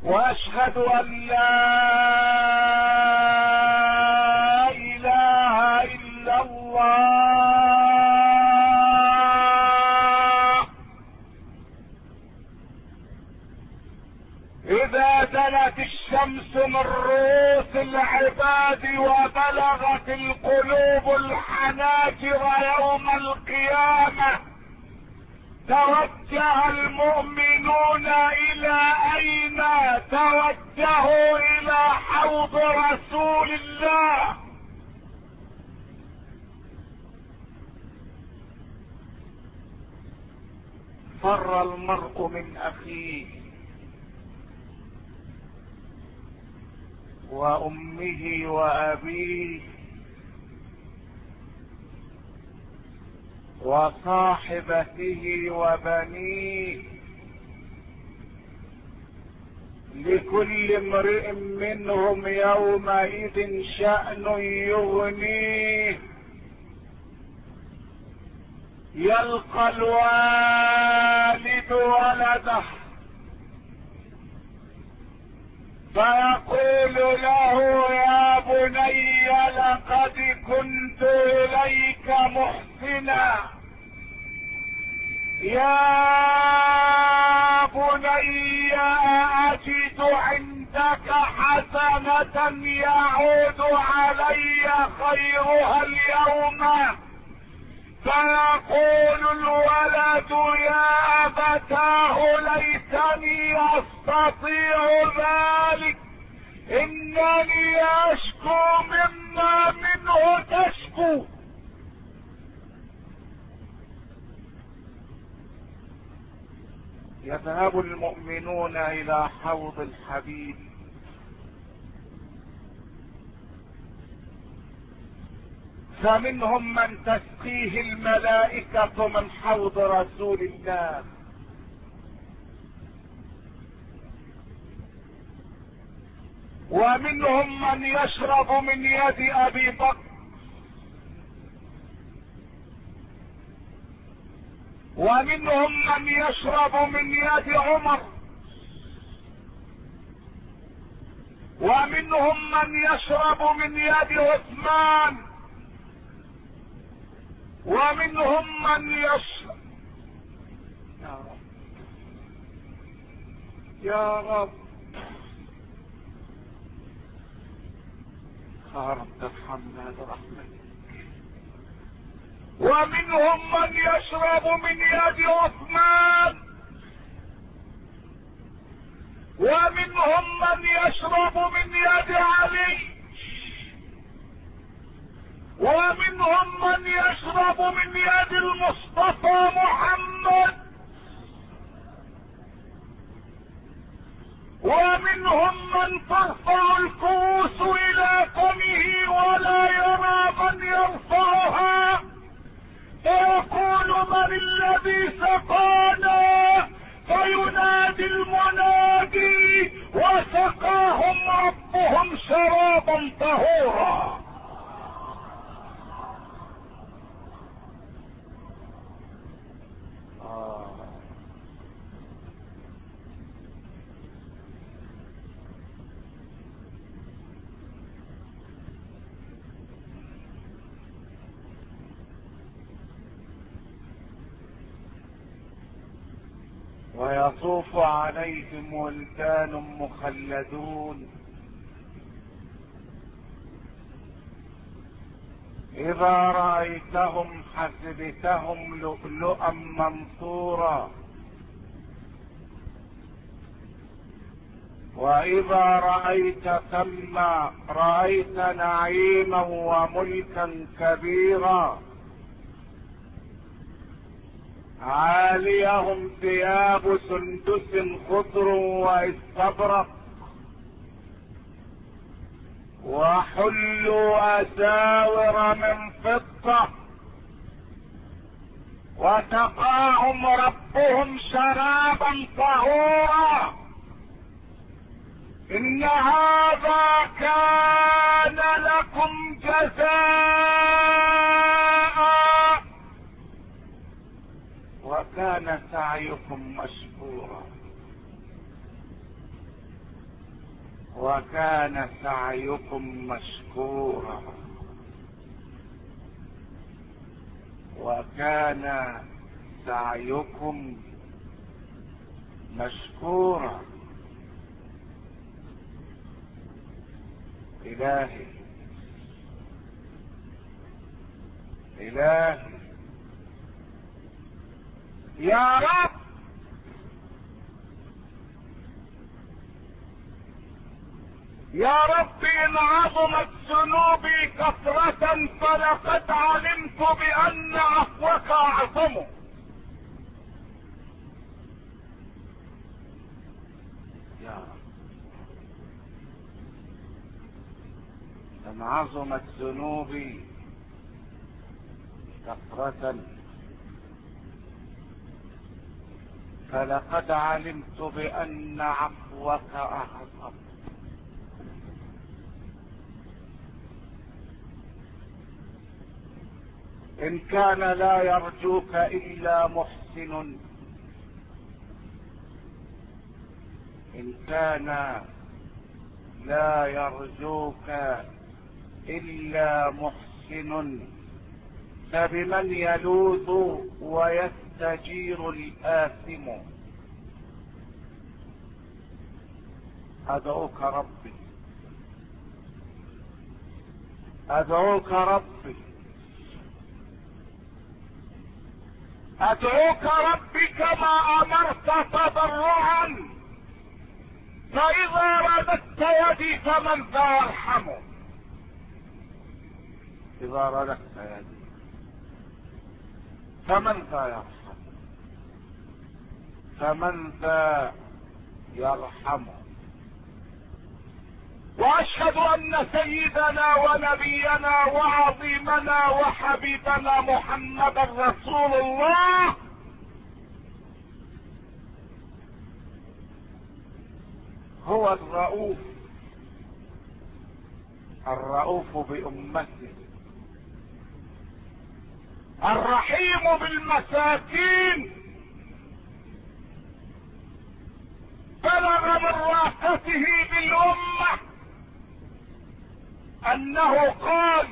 واشهد ان لا اله الا الله. اذا دنت الشمس من رؤوس العباد وبلغت القلوب الحناجر يوم القيامة، توجه المؤمنون الى اين؟ توجهوا الى حوض رسول الله. فر المرء من اخيه وامه وابيه وصاحبته وبنيه، لكل امرئ منهم يومئذ شأن يغنيه. يلقى الوالد ولده فيقول له يا بني لقد كنت اليك محسنا، يا بني اجد عندك حسنة يعود علي خيرها اليوم. فيقول الولد يا ابتاه ليتني استطيع ذلك، انني اشكو مما منه تشكو. يذهب المؤمنون الى حوض الحبيب، فمنهم من تسقيه الملائكة من حوض رسول الله، ومنهم من يشرب من يد ابي بكر، ومنهم من يشرب من يد عمر، ومنهم من يشرب من يد عثمان، ومنهم من يشرب. يا رب يا رب يا رب ارحمنا برحمتك. ومنهم من يشرب من يد عثمان، ومنهم من يشرب من يد علي، ومنهم من يشرب من يد المصطفى محمد، ومنهم من ترفع الكؤوس الى فمه ولا يرى من يرفعها، فيقول من الذي سقانا؟ فينادي المنادي وسقاهم ربهم شرابا طهورا. ويطوف عليهم ولدان مخلدون، اذا رأيتهم حسبتهم لؤلؤا منثورا، واذا رأيت ثم رأيت نعيما وملكا كبيرا. عاليهم ثياب سندس خضر واستبرق، وحلوا اساور من فضة، وسقاهم ربهم شرابا طهورا. ان هذا كان لكم جزاء وكان سعيكم مشكورا. وكان سعيكم مشكورا، وكان سعيكم مشكورا. إلهي إلهي يا رب، يا رب إن عظمت ذنوبي كثرة فلقد علمت بأن عفوك أعظم. يا رب إن عظمت ذنوبي كثرة فلقد علمت بأن عفوك أعظم. إن كان لا يرجوك إلا محسن، إن كان لا يرجوك إلا محسن، فبمن يلوذ ويستجير الآثم. أدعوك ربي، أدعوك ربي، أدعوك ربي كما أمرت تضرعا، فإذا رددت يدي فمن ذا يرحمه. إذا رددت يدي فمن ذا يرحمه، فمن ذا يرحمه. وأشهد أن سيدنا ونبينا وعظيمنا وحبيبنا محمد رسول الله هو الرؤوف، الرؤوف بأمته، الرحيم بالمساكين، بلغ من رافته بالأمة أنه قال: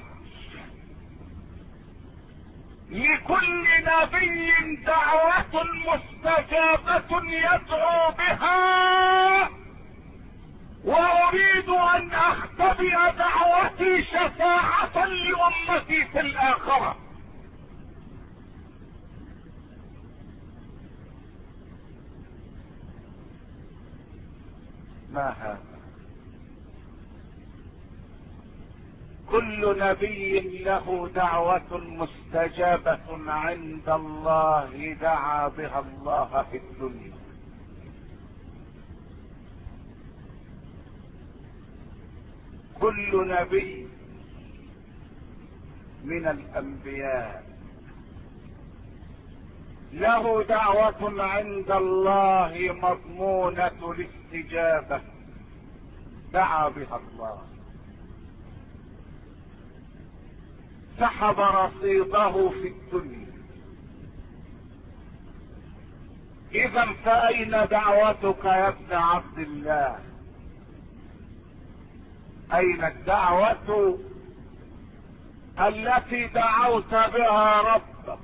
لكل نبي دعوة مستجابة يدعو بها، وأريد أن أختبئ دعوتي شفاعة لأمتي في الآخرة. ما هذا؟ كل نبي له دعوة مستجابة عند الله دعا بها الله في الدنيا. كل نبي من الأنبياء له دعوة عند الله مضمونة الاستجابة دعا بها الله، سحب رصيده في الدنيا. إذا فأين دعوتك يا ابن عبد الله؟ أين الدعوة التي دعوت بها ربك؟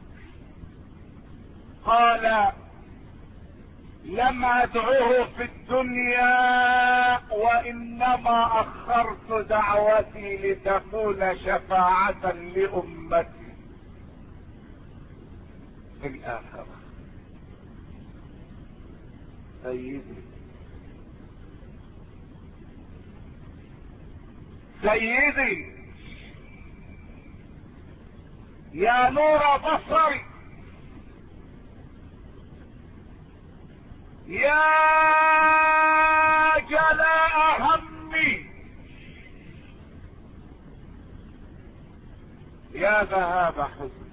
قال: لم أدعوه في الدنيا، وإنما أخرت دعوتي لتكون شفاعة لأمتي في الآخرة. سيدي سيدي يا نور بصري، يا جلاء همي، يا ذهاب حزني،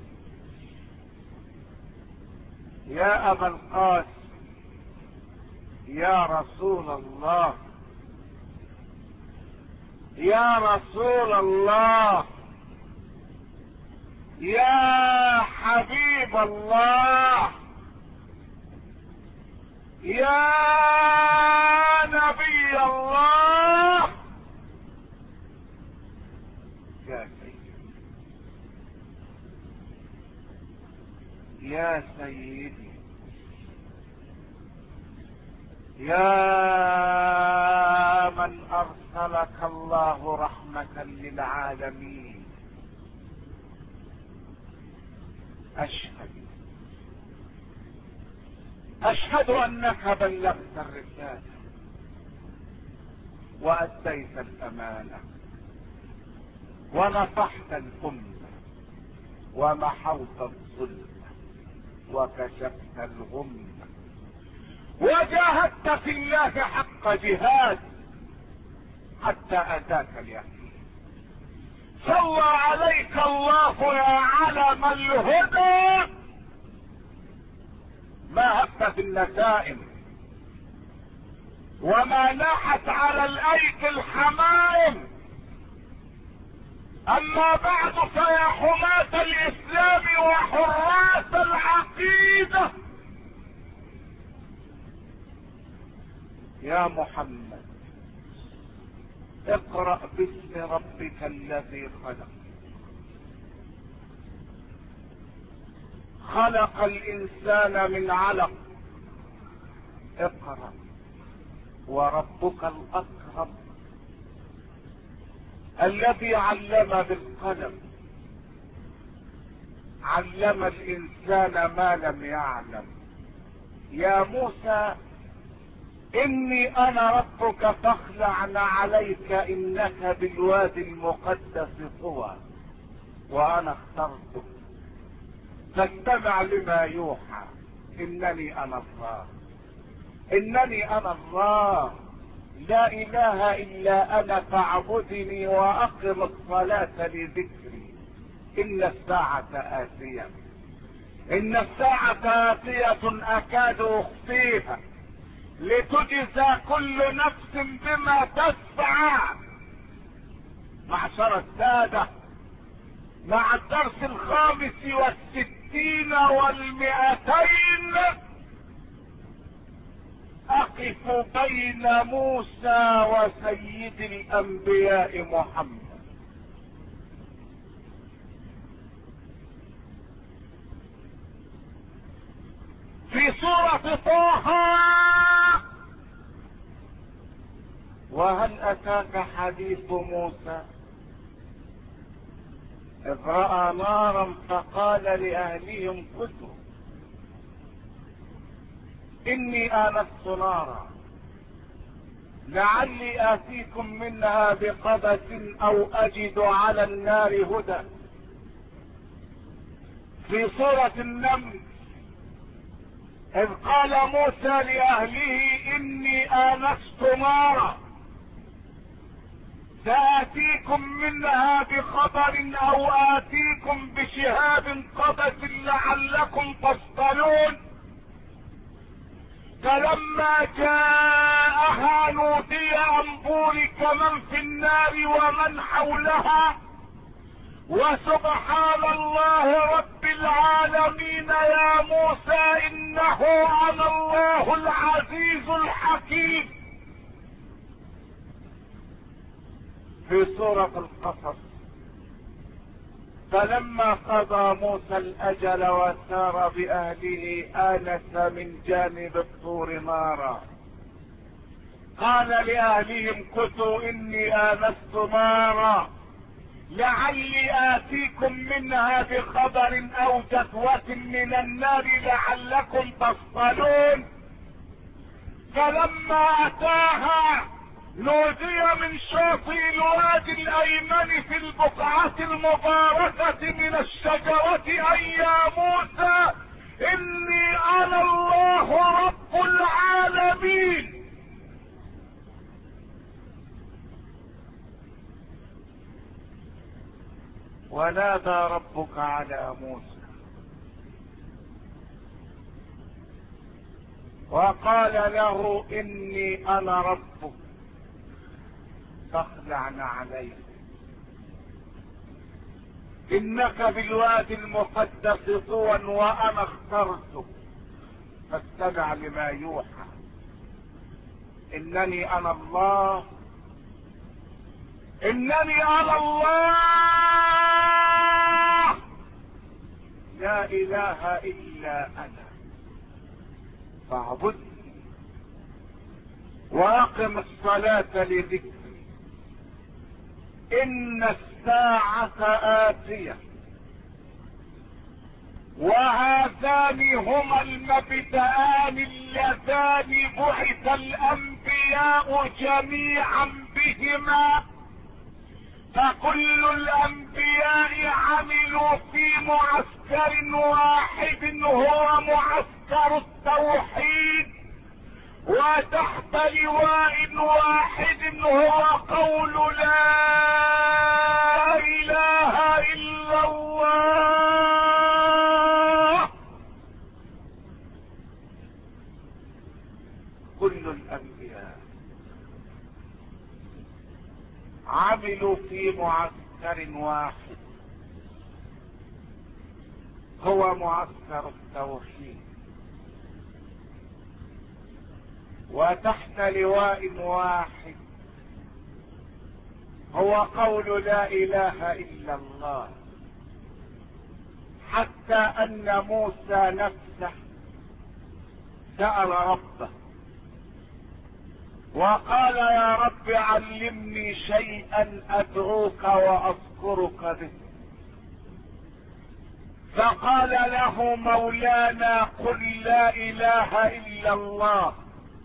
يا أبا القاسم، يا رسول الله، يا رسول الله، يا حبيب الله، يا نبي الله، يا سيدي يا من ارسلك الله رحمة للعالمين، اشهد انك بلغت الرسالة واديت الامانة ونصحت الامة ومحوت الظلم وكشفت الغمة وجاهدت في الله حق جهاد حتى اتاك اليقين. صلى عليك الله يا علم الهدى، ما هبت النسائم وما ناحت على الايدي الحمائم. اما بعد فيا حماة الاسلام وحراس العقيدة، يا محمد اقرأ باسم ربك الذي خلق. خلق الانسان من علق. اقرأ وربك الاكرم الذي علم بالقلم، علم الانسان ما لم يعلم. يا موسى اني انا ربك فاخلعن عليك انك بالوادي المقدس طوى وانا اخترتك فاستمع لما يوحى. انني انا الله، انني انا الله لا اله الا انا فاعبدني واقم الصلاة لذكري. ان الساعة آتية، ان الساعة آتية اكاد اخفيها لتجزى كل نفس بما تسعى. معشر السادة، مع الدرس 65 و200 اقف بين موسى وسيد الانبياء محمد. في سورة طه: وهل اتاك حديث موسى اذ رأى نارا فقال لأهلهم كثوا إني آنست نارا لعلي آتيكم منها بقبس أو أجد على النار هدى. في سورة النمل: إذ قال موسى لأهله إني آنست نارا سآتيكم منها بخبر أو آتيكم بشهاب قبس لعلكم تصطلون. فلما جاءها نودي أن بورك من في النار ومن حولها وسبحان الله رب العالمين يا موسى إنه أنا الله العزيز الحكيم. في سورة القصص: فلما قضى موسى الأجل وسار بأهله آنس من جانب الطور نارا قال لأهلهم كثوا إني آنست نارا لعلي آتيكم منها بخبر أو جذوة من النار لعلكم تصطلون. فلما أتاها نودي من شاطئ الوادي الايمن في البقعة المباركة من الشجرة ان يا موسى اني انا الله رب العالمين. ونادى ربك على موسى وقال له اني انا ربك فاخلعن عليك انك بالوادي المقدس طوى وانا اخترتك فاستمع لما يوحى. انني انا الله، انني انا الله لا اله الا انا فاعبدني واقم الصلاة لذكري ان الساعة آتية وهذان هما المبدأان اللذان بعث الانبياء جميعا بهما، فكل الانبياء عملوا في معسكر واحد هو معسكر التوحيد، وتحت لواء واحد هو قول لا اله الا الله. كل الانبياء عملوا في معسكر واحد هو معسكر التوحيد، وتحت لواء واحد هو قول لا اله الا الله، حتى ان موسى نفسه سأل ربه وقال يا رب علمني شيئا ادعوك واذكرك به، فقال له مولانا قل لا اله الا الله،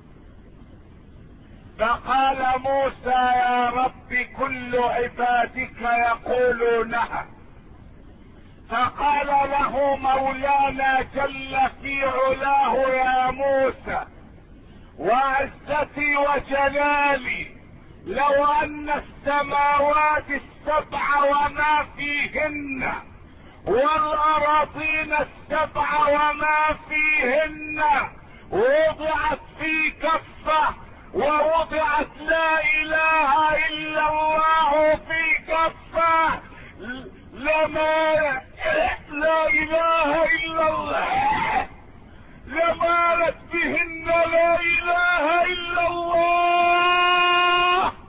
فقال موسى يا رب كل عبادك يقولونها، فقال له مولانا جل في علاه يا موسى وعزتي وجلالي لو ان السماوات السبع وما فيهن والأراضين السبع وما فيهن وضعت في كفة ووضعت لا إله إلا الله في كفة لما لا إله إلا الله لمالت بهن لا إله إلا الله،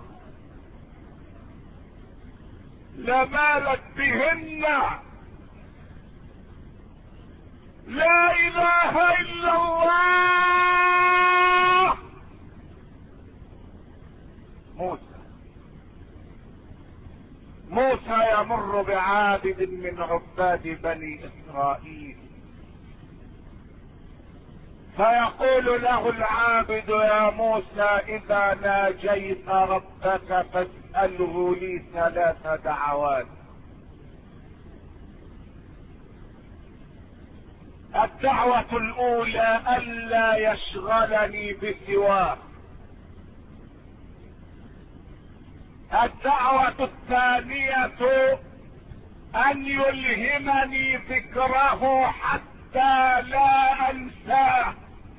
لمالت بهن لا اله الا الله. موسى يمر بعابد من عباد بني اسرائيل، فيقول له العابد يا موسى اذا ناجيت ربك فاسأله لي 3 دعوات. الدعوة الاولى الا يشغلني بسواه، الدعوة الثانية ان يلهمني ذكره حتى لا انساه،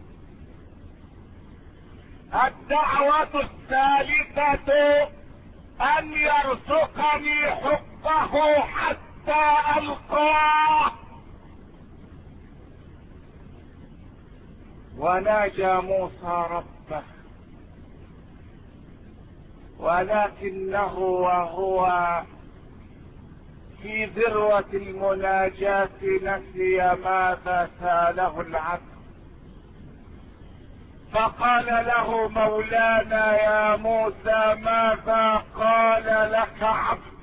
الدعوة الثالثة ان يرزقني حبه حتى القاه. وناجى موسى ربه، ولكنه وهو في ذروة المناجاة نسي ماذا سأله العبد، فقال له مولانا يا موسى ماذا قال لك عبدي؟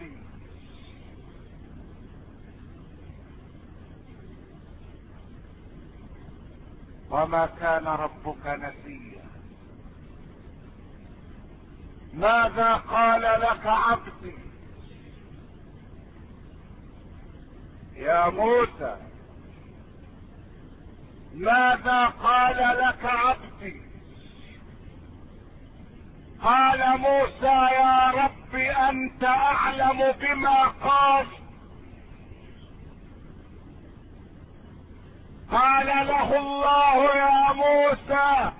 وما كان ربك نسيا. ماذا قال لك عبدي يا موسى؟ ماذا قال لك عبدي؟ قال موسى يا رب انت اعلم بما قال. قال له الله يا موسى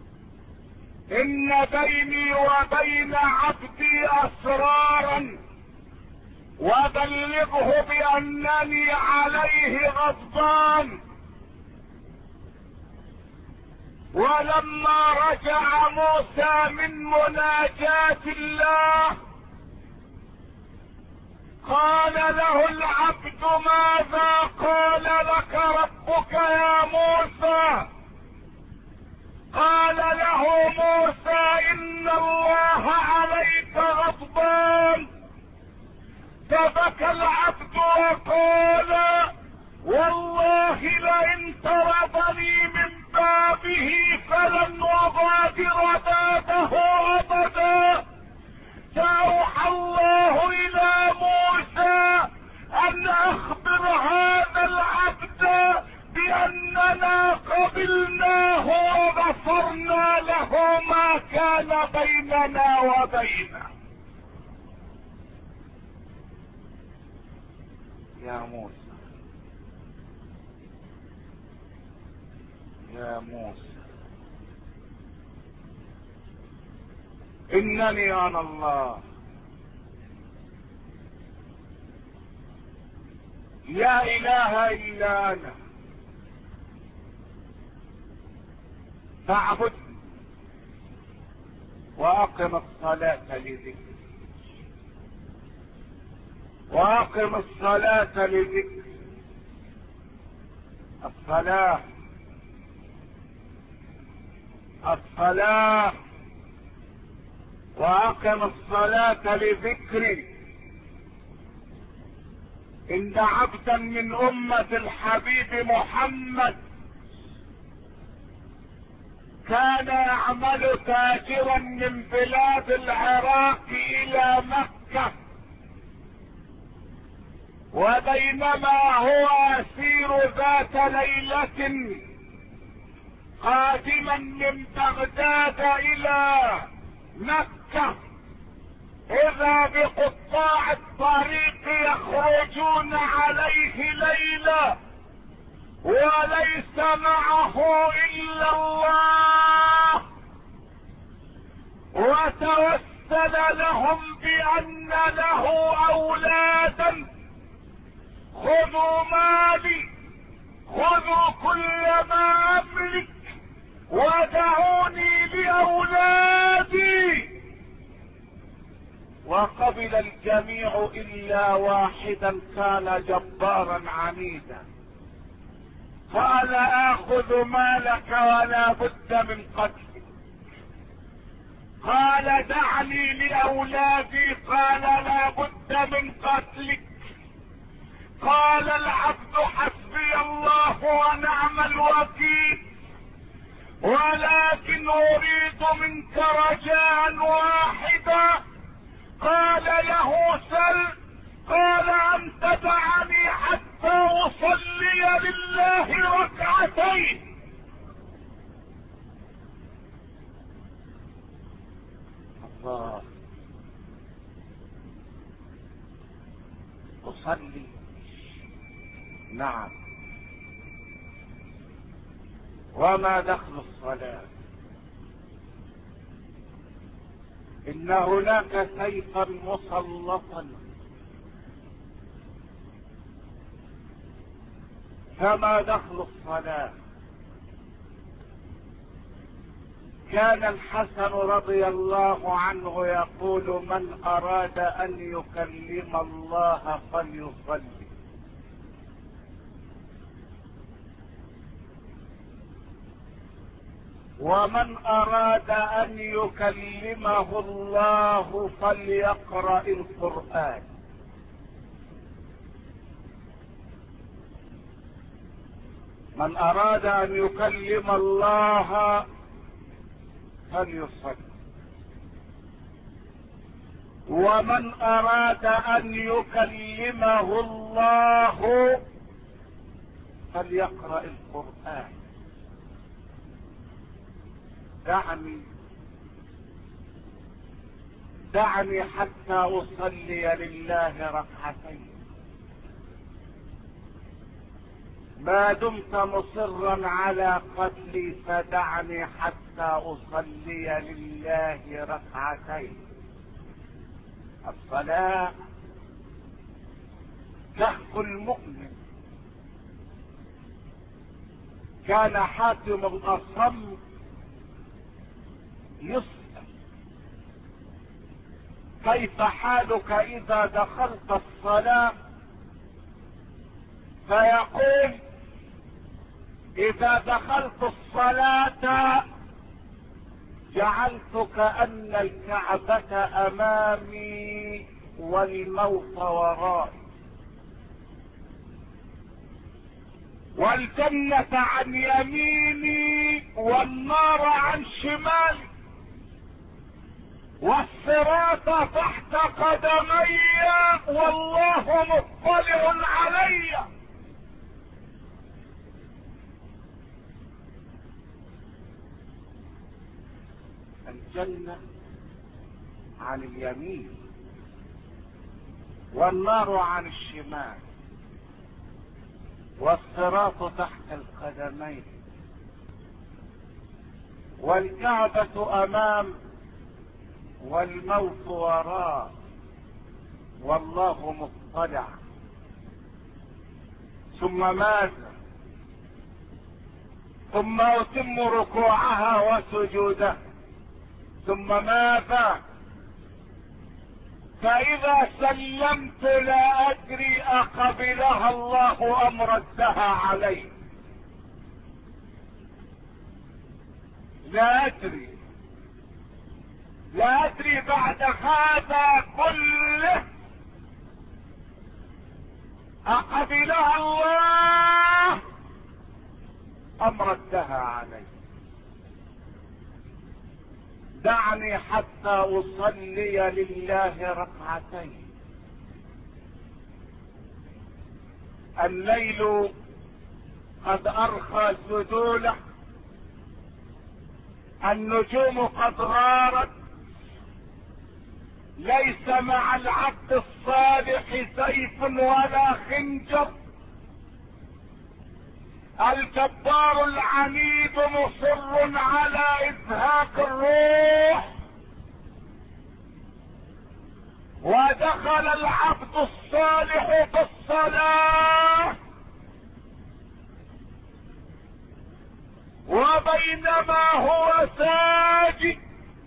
ان بيني وبين عبدي اسرارا وبلغه بانني عليه غضبان. ولما رجع موسى من مناجاة الله قال له العبد ماذا قال لك ربك يا موسى؟ قال له موسى ان الله عليك غضبان. فبكى العبد وقال والله لئن طردني من بابه فلن أغادر بابه أبدا. فأوحى الله إلى موسى أن أخبر هذا العبد بأننا قبلناه وغفرنا له ما كان بيننا وبينه. يا موسى يا موسى إنني أنا الله، لا إله إلا أنا، فاعبدني وأقم الصلاة لذكري، وأقم الصلاة لذكري. الصلاة الصلاة وأقم الصلاة لذكري. إن عبدا من أمة الحبيب محمد كان يعمل تاجرا من بلاد العراق إلى مكة، وبينما هو يسير ذات ليلة قادما من بغداد إلى مكة، إذا بقطاع الطريق يخرجون عليه ليلا وليس معه إلا الله، وتوسل لهم بأن له أولادا. خذوا مالي، خذوا كل ما أملك، ودعوني لأولادي. وقبل الجميع إلا واحدا كان جبارا عنيدا، قال آخذ مالك ولا بد من قتلك. قال دعني لأولادي، قال لا بد من قتلك. قال العبد حسبي الله ونعم الوكيل، ولكن أريد منك رجاء واحدا. قال له سل. قال أن تدعني حتى أصلي لله ركعتين. الله، أصلي؟ نعم، وما دخل الصلاة؟ إن هناك سيفا مسلطا، فما دخل الصلاة؟ كان الحسن رضي الله عنه يقول من أراد أن يكلم الله فليصلي. ومن أراد أن يكلمه الله فليقرأ القرآن. من أراد أن يكلم الله فليصلي، ومن أراد أن يكلمه الله فليقرأ القرآن. دعني حتى أصلي لله ركعتين. ما دمت مصرا على قتلي فدعني حتى أصلي لله ركعتين. الصلاة كهف المؤمن. كان حاتم الأصم يسأل كيف حالك اذا دخلت الصلاة؟ فيقول اذا دخلت الصلاة جعلت كأن الكعبة امامي والموت ورائي، والجنة عن يميني والنار عن شمالي، والصراط تحت قدمي والله مطلع علي. الجنة عن اليمين والنار عن الشمال والصراط تحت القدمين والكعبة امام والموت وراء والله مطلع. ثم ماذا؟ ثم اتم ركوعها وسجودها. ثم ماذا؟ فاذا سلمت لا ادري اقبلها الله ام ردها علي، لا ادري بعد هذا كله اقبلها الله ام ردها علي. دعني حتى اصلي لله ركعتين. الليل قد ارخى سدوله، النجوم قد غارت، ليس مع العبد الصالح سيف ولا خنجر. الجبار العنيد مصر على ازهاق الروح، ودخل العبد الصالح بالصلاة وبينما هو ساجد،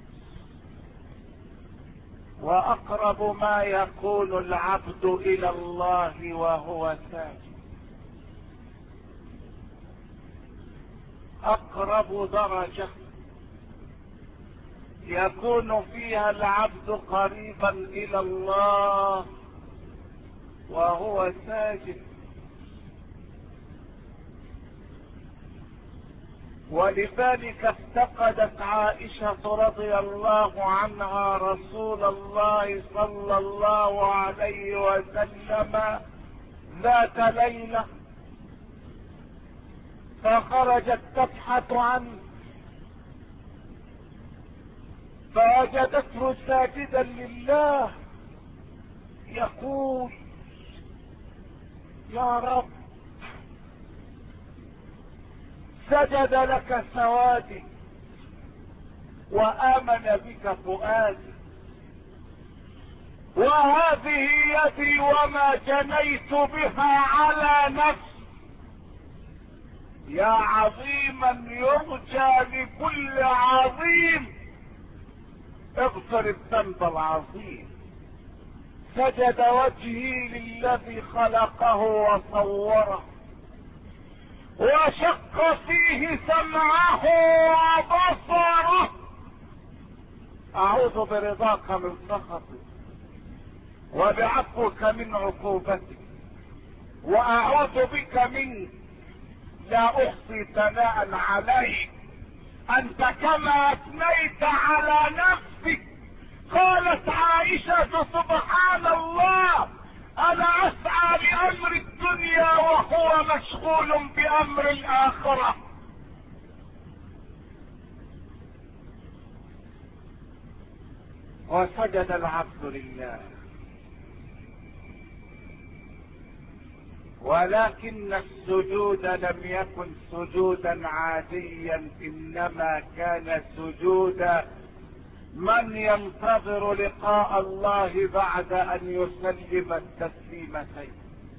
واقرب ما يكون العبد الى الله وهو ساجد، اقرب درجة يكون فيها العبد قريبا الى الله وهو ساجد. ولذلك افتقدت عائشة رضي الله عنها رسول الله صلى الله عليه وسلم ذات ليلة، فخرجت تبحث عنه فوجدته ساجدا لله يقول: يا رب، سجد لك سوادي وآمن بك فؤادي، وهذه يدي وما جنيت بها على نفسي، يا عظيما يرجى لكل عظيم اغفر الذنب العظيم. سجد وجهي للذي خلقه وصوره، وشق فيه سمعه وبصره. اعوذ برضاك من سخطك وبعفوك من عقوبتك، واعوذ بك منك، لا احصي ثناء عليك، انت كما اثنيت على نفسك. قالت عائشة: سبحان الله، انا اسعى لامر الدنيا وهو مشغول بامر الاخرة. وسجد العبد لله، ولكن السجود لم يكن سجودا عاديا، انما كان سجود من ينتظر لقاء الله بعد ان يسلم التسليمتين.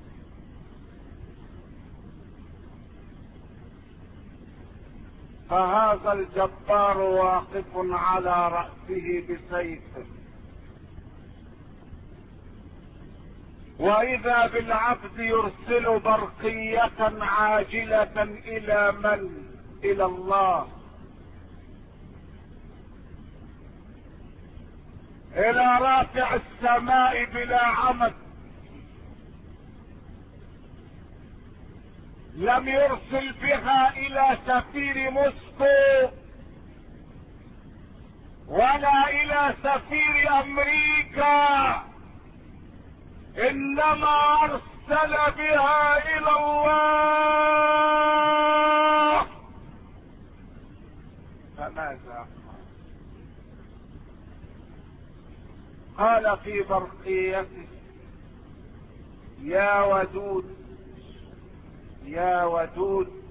فهذا الجبار واقف على رأسه بسيفه، واذا بالعبد يرسل برقية عاجلة الى من؟ الى الله، الى رافع السماء بلا عمد. لم يرسل بها الى سفير موسكو ولا الى سفير امريكا، انما ارسل بها الى الله. فماذا قال في برقيته؟ يا ودود يا ودود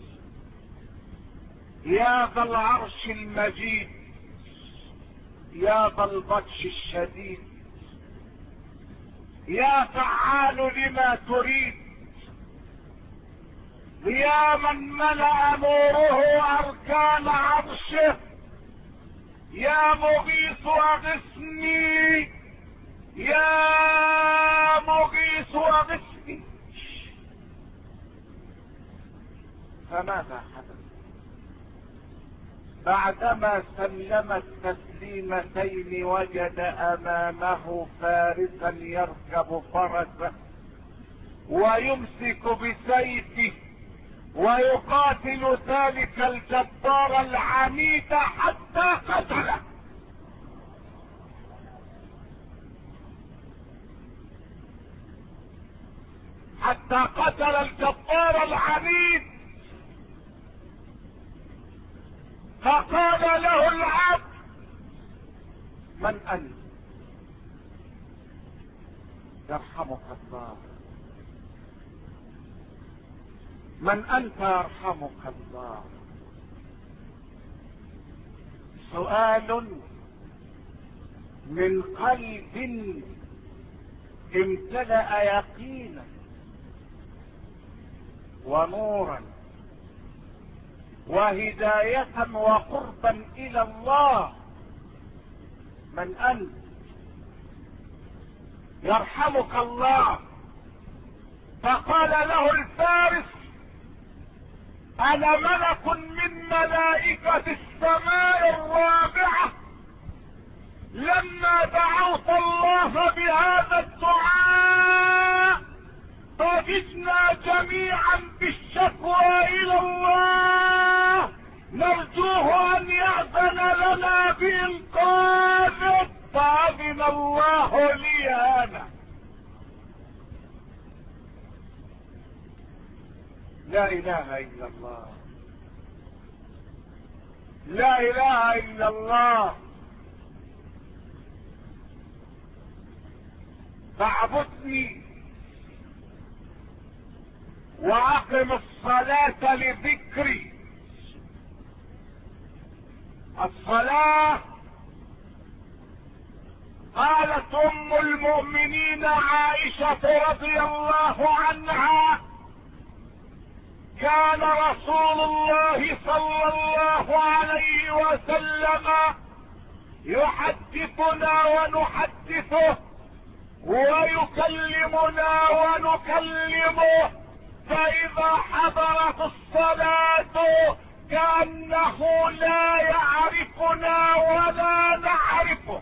يا ذا العرش المجيد، يا ذا البطش الشديد، يا فعال لما تريد، يا من ملأ نوره اركان عرشه، يا مغيث اغثني، يا مغيث اغثني. فماذا حدث بعدما سلم التسليمتين؟ وجد امامه فارسا يركب فرسه ويمسك بسيفه ويقاتل ذلك الجبار العنيد حتى قتله. حتى قتل الجبار العنيد. فقال له العبد: من انت؟ يرحمك الله. من انت يرحمك الله؟ سؤال من قلب امتلأ يقينا ونورا وهداية وقربا الى الله. من انت؟ يرحمك الله. فقال له الفارس: انا ملك من ملائكة السماء الرابعة، لما دعوت الله بهذا الدعاء ضجنا جميعا بالشكوى الى الله، نرجوه ان يأذن لنا بإنقاذه. فأذن الله لي انا. لا اله الا الله، لا اله الا الله. فاعبدني واقم الصلاة لذكري. الصلاة، قالت ام المؤمنين عائشة رضي الله عنها: كان رسول الله صلى الله عليه وسلم يحدثنا ونحدثه ويكلمنا ونكلمه، فإذا حضرت الصلاة كأنه لا يعرفنا ولا نعرفه.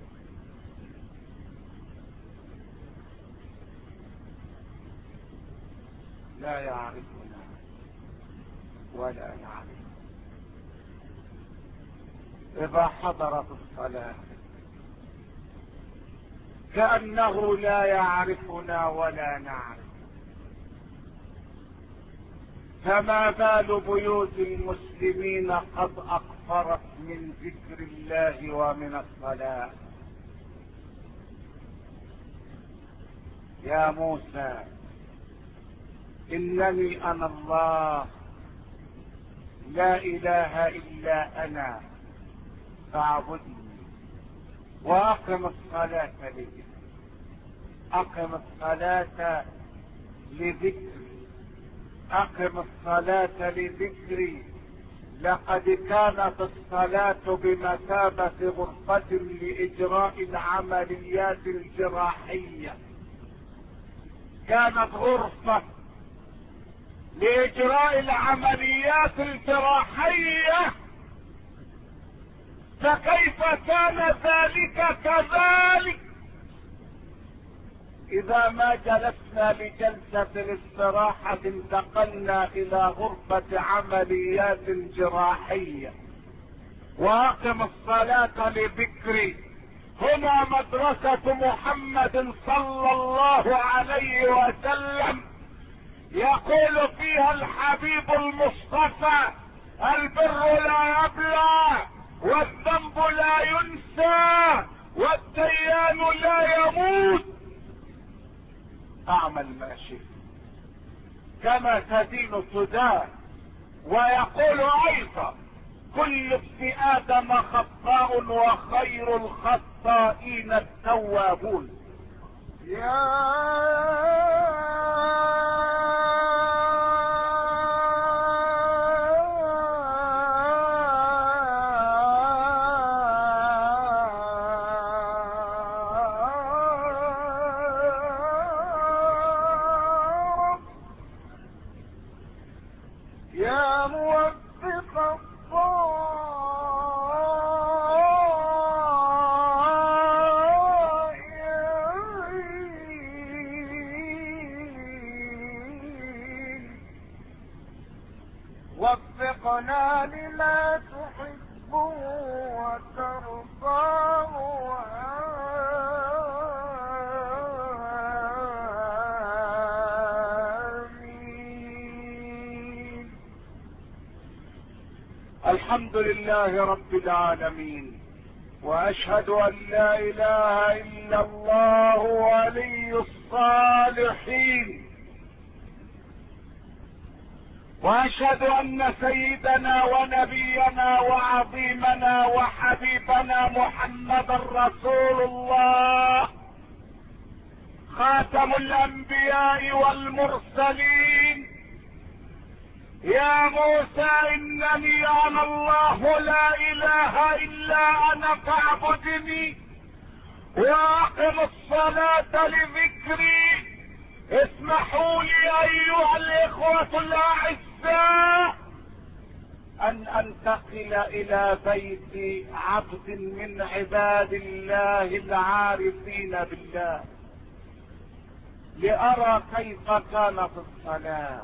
لا يعرفنا ولا نعرفه. إذا حضرت الصلاة كأنه لا يعرفنا ولا نعرف. فما بال بيوت المسلمين قد أقفرت من ذكر الله ومن الصلاة. يا موسى إنني أنا الله لا إله إلا أنا فاعبدني وأقم الصلاة لذكري. أقم الصلاة لذكري، أقم الصلاة لذكري. لقد كانت الصلاة بمثابة غرفة لإجراء العمليات الجراحية، كانت غرفة لاجراء العمليات الجراحية، فكيف كان ذلك كذلك اذا ما جلسنا لجلسة الاستراحة انتقلنا الى غرفة عمليات جراحية؟ واقم الصلاة لذكري. هنا مدرسة محمد صلى الله عليه وسلم يقول فيها الحبيب المصطفى: البر لا يبلى، والذنب لا ينسى، والديان لا يموت. اعمل ما شئت كما تدين تدان. ويقول ايضا: كل ابن ادم خطاء وخير الخطائين التوابون. يا موفق وفقنا لما تحب وترضاه، آمين. الحمد لله رب العالمين، واشهد ان لا اله الا الله ولي الصالحين، واشهد ان سيدنا ونبينا وعظيمنا وحبيبنا محمدا رسول الله، خاتم الانبياء والمرسلين. يا موسى انني انا الله لا اله الا انا فاعبدني واقم الصلاة لذكري. اسمحوا لي ايها الاخوة الاعزاء ان انتقل الى بيت عبد من عباد الله العارفين بالله لارى كيف كانت الصلاة.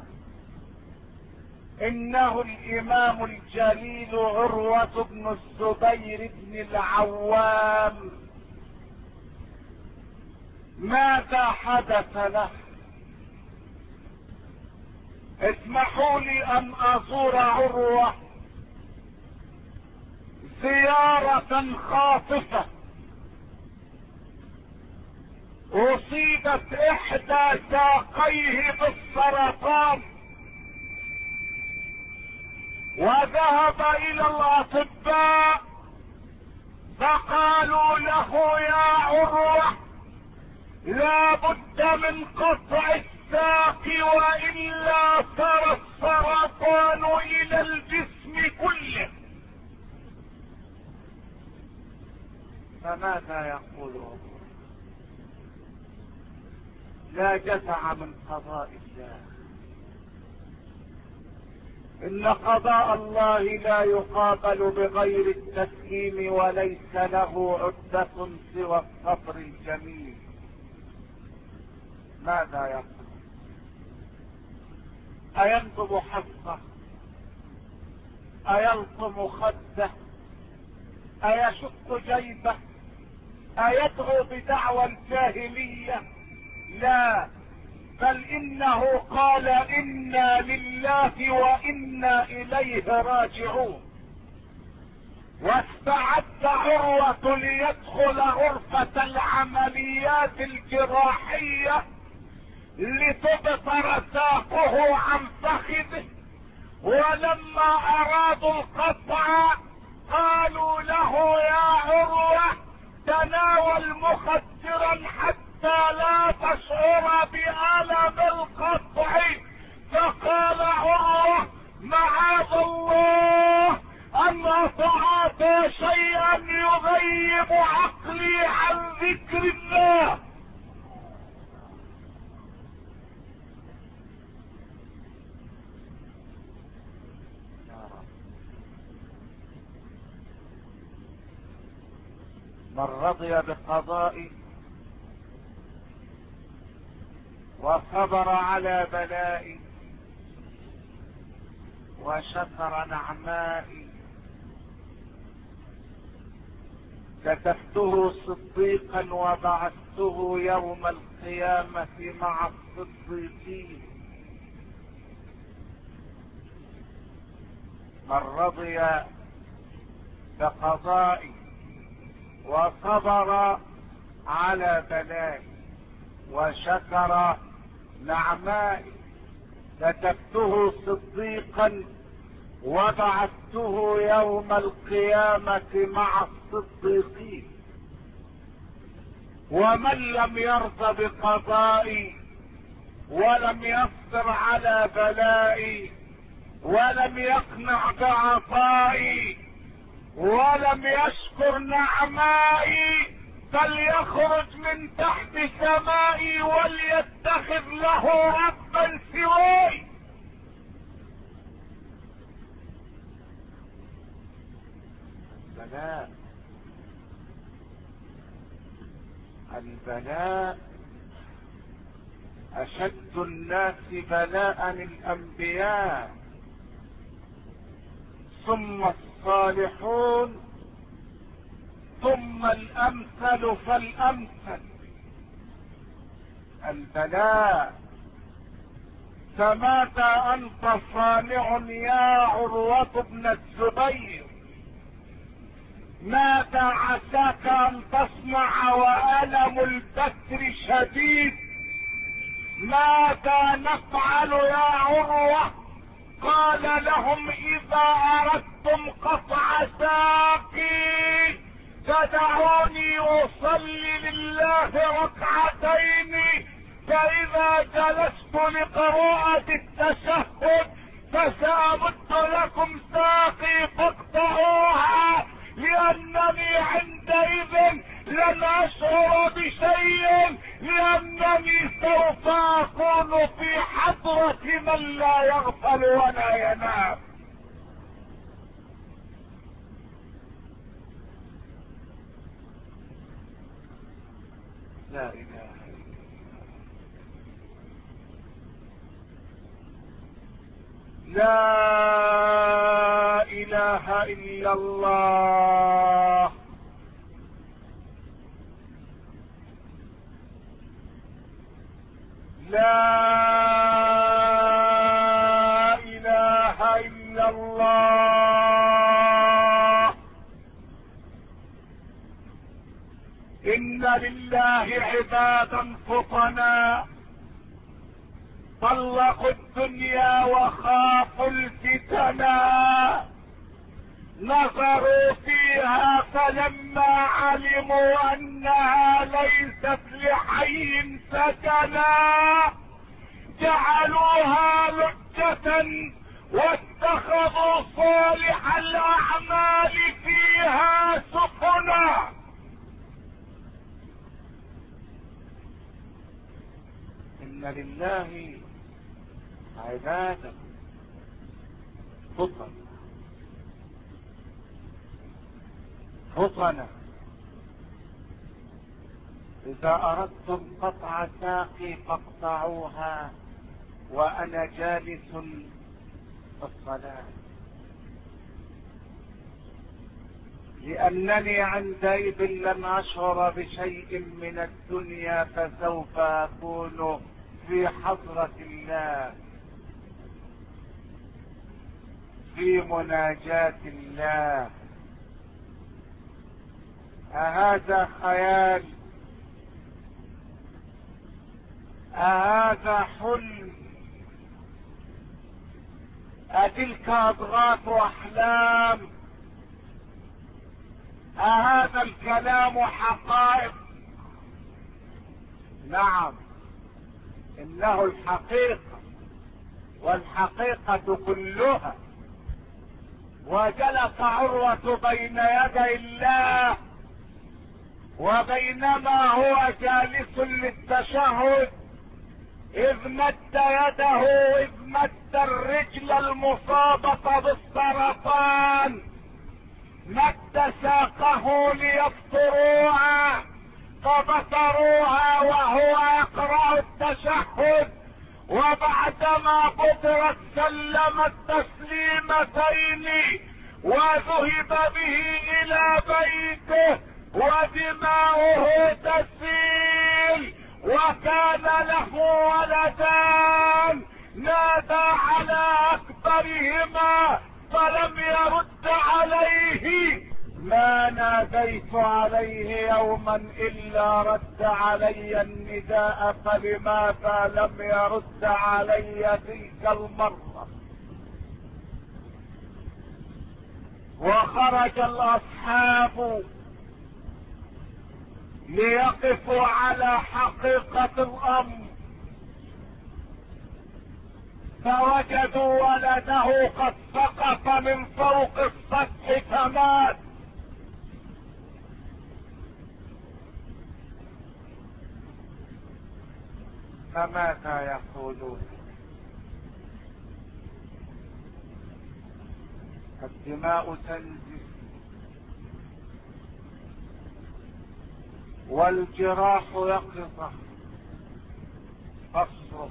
انه الامام الجليل عروة بن الزبير بن العوام. ماذا حدث له؟ اسمحوا لي ان ازور عروة زيارة خاطفة. اصيبت احدى ساقيه بالسرطان، وذهب الى الاطباء فقالوا له: يا عروة لا بد من قطع الساق والا صار السرطان الى الجسم كله. فماذا يقول؟ لا جزع من قضاء الله. ان قضاء الله لا يقابل بغير التسليم، وليس له عدة سوى الصبر الجميل. ماذا يقول؟ اينضب حفظه؟ ايلطم خده؟ ايشق جيبه؟ ايدعو بدعوى الجاهلية؟ لا، بل انه قال: انا لله وانا اليه راجعون. واستعد عروة ليدخل غرفة العمليات الجراحية لتبتر ساقه عن فخذه. ولما ارادوا القطع قالوا له: يا عروة تناول مخدرا حتى لا تشعر بألم القطع. فقال عروة: معاذ الله ان اتعاطى شيئا يغيب عقلي عن ذكر الله. رضي بقضائي وصبر على بلائي وشكر نعمائي كتبته صديقا وبعثته يوم القيامة مع الصديقين. من رضي بقضائي وصبر على بلائي وشكر نعمائي كتبته صديقا وبعثته يوم القيامة مع الصديقين. ومن لم يرضى بقضائي ولم يصبر على بلائي ولم يقنع بعطائي ولم يشكر نعمائي فليخرج من تحت سمائي وليتخذ له ربا سواي. البلاء أشد الناس بلاء الأنبياء ثم الصالحون ثم الأمثل فالأمثل. البلاء. فماذا أنت صانع يا عروة بن الزبير؟ ماذا عساك أن تصنع وألم البتر شديد؟ ماذا نفعل يا عروة؟ قال لهم إذا أردتم قطع ساقي فدعوني أصلي لله ركعتين، فإذا جلست لقراءة التشهد فسأمد لكم ساقي فاقطعوها، لأنني عندئذ لن أشعر بشيء، لأنني سوف أكون في حضرة من لا يغفل ولا ينام. لا إله لا إله إلا الله. لا إله إلا الله. إن لله عبادا فطنا طلقوا الدنيا وخافوا الفتنا، نظروا فيها فلما علموا أنها ليست لحي سكنا جعلوها لجة واتخذوا صالح الأعمال فيها سفنا. إن لله عبادا فطنا إذا أردتم قطع ساقي فاقطعوها وأنا جالس في الصلاة، لأنني عندئذ لن أشعر بشيء من الدنيا فسوف أكون في حضرة الله في مناجاة الله. أهذا خيال؟ أهذا حلم؟ أتلك أضغاث أحلام؟ أهذا الكلام حقائق؟ نعم، إنه الحقيقة، والحقيقة كلها. وجلس عروة بين يدي الله، وبينما هو جالس للتشهد إذ مد يده، إذ مد الرجل المصابة بالسرطان مد ساقه ليبصروها فبصروها وهو يقرأ التشهد، وبعدما بطرت سلم التسليمتين وذهب به الى بيته ودماؤه تسيل، وكان له ولدان نادى على اكبرهما فلم يرد عليه. ما ناديت عليه يوما الا رد علي النداء، فلماذا لم يرد علي تلك المرة؟ وخرج الاصحاب ليقفوا على حقيقة الامر، فوجدوا ولده قد سقط من فوق السطح فمات. فماذا يقولون؟ الدماء تنزف والجراح يقظة تصرخ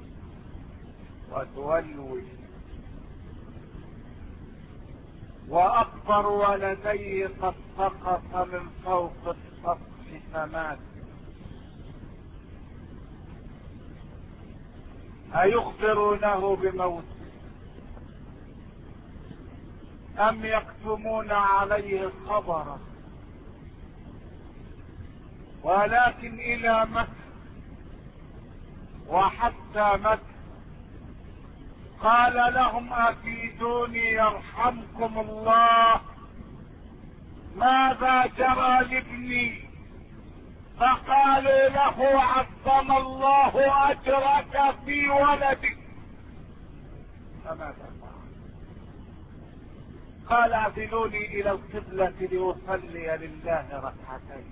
وتولول، واكبر ولديه قد سقط من فوق السطح فمات. أيخبرونه بموته أم يكتمون عليه خبره؟ ولكن إلى متى وحتى متى؟ قال لهم أفيدوني يرحمكم الله، ماذا جرى لابني؟ فقالوا له عظم الله اجرك في ولدك. فماذا قال؟ اعدلوني الى القبلة لاصلي لله ركعتين.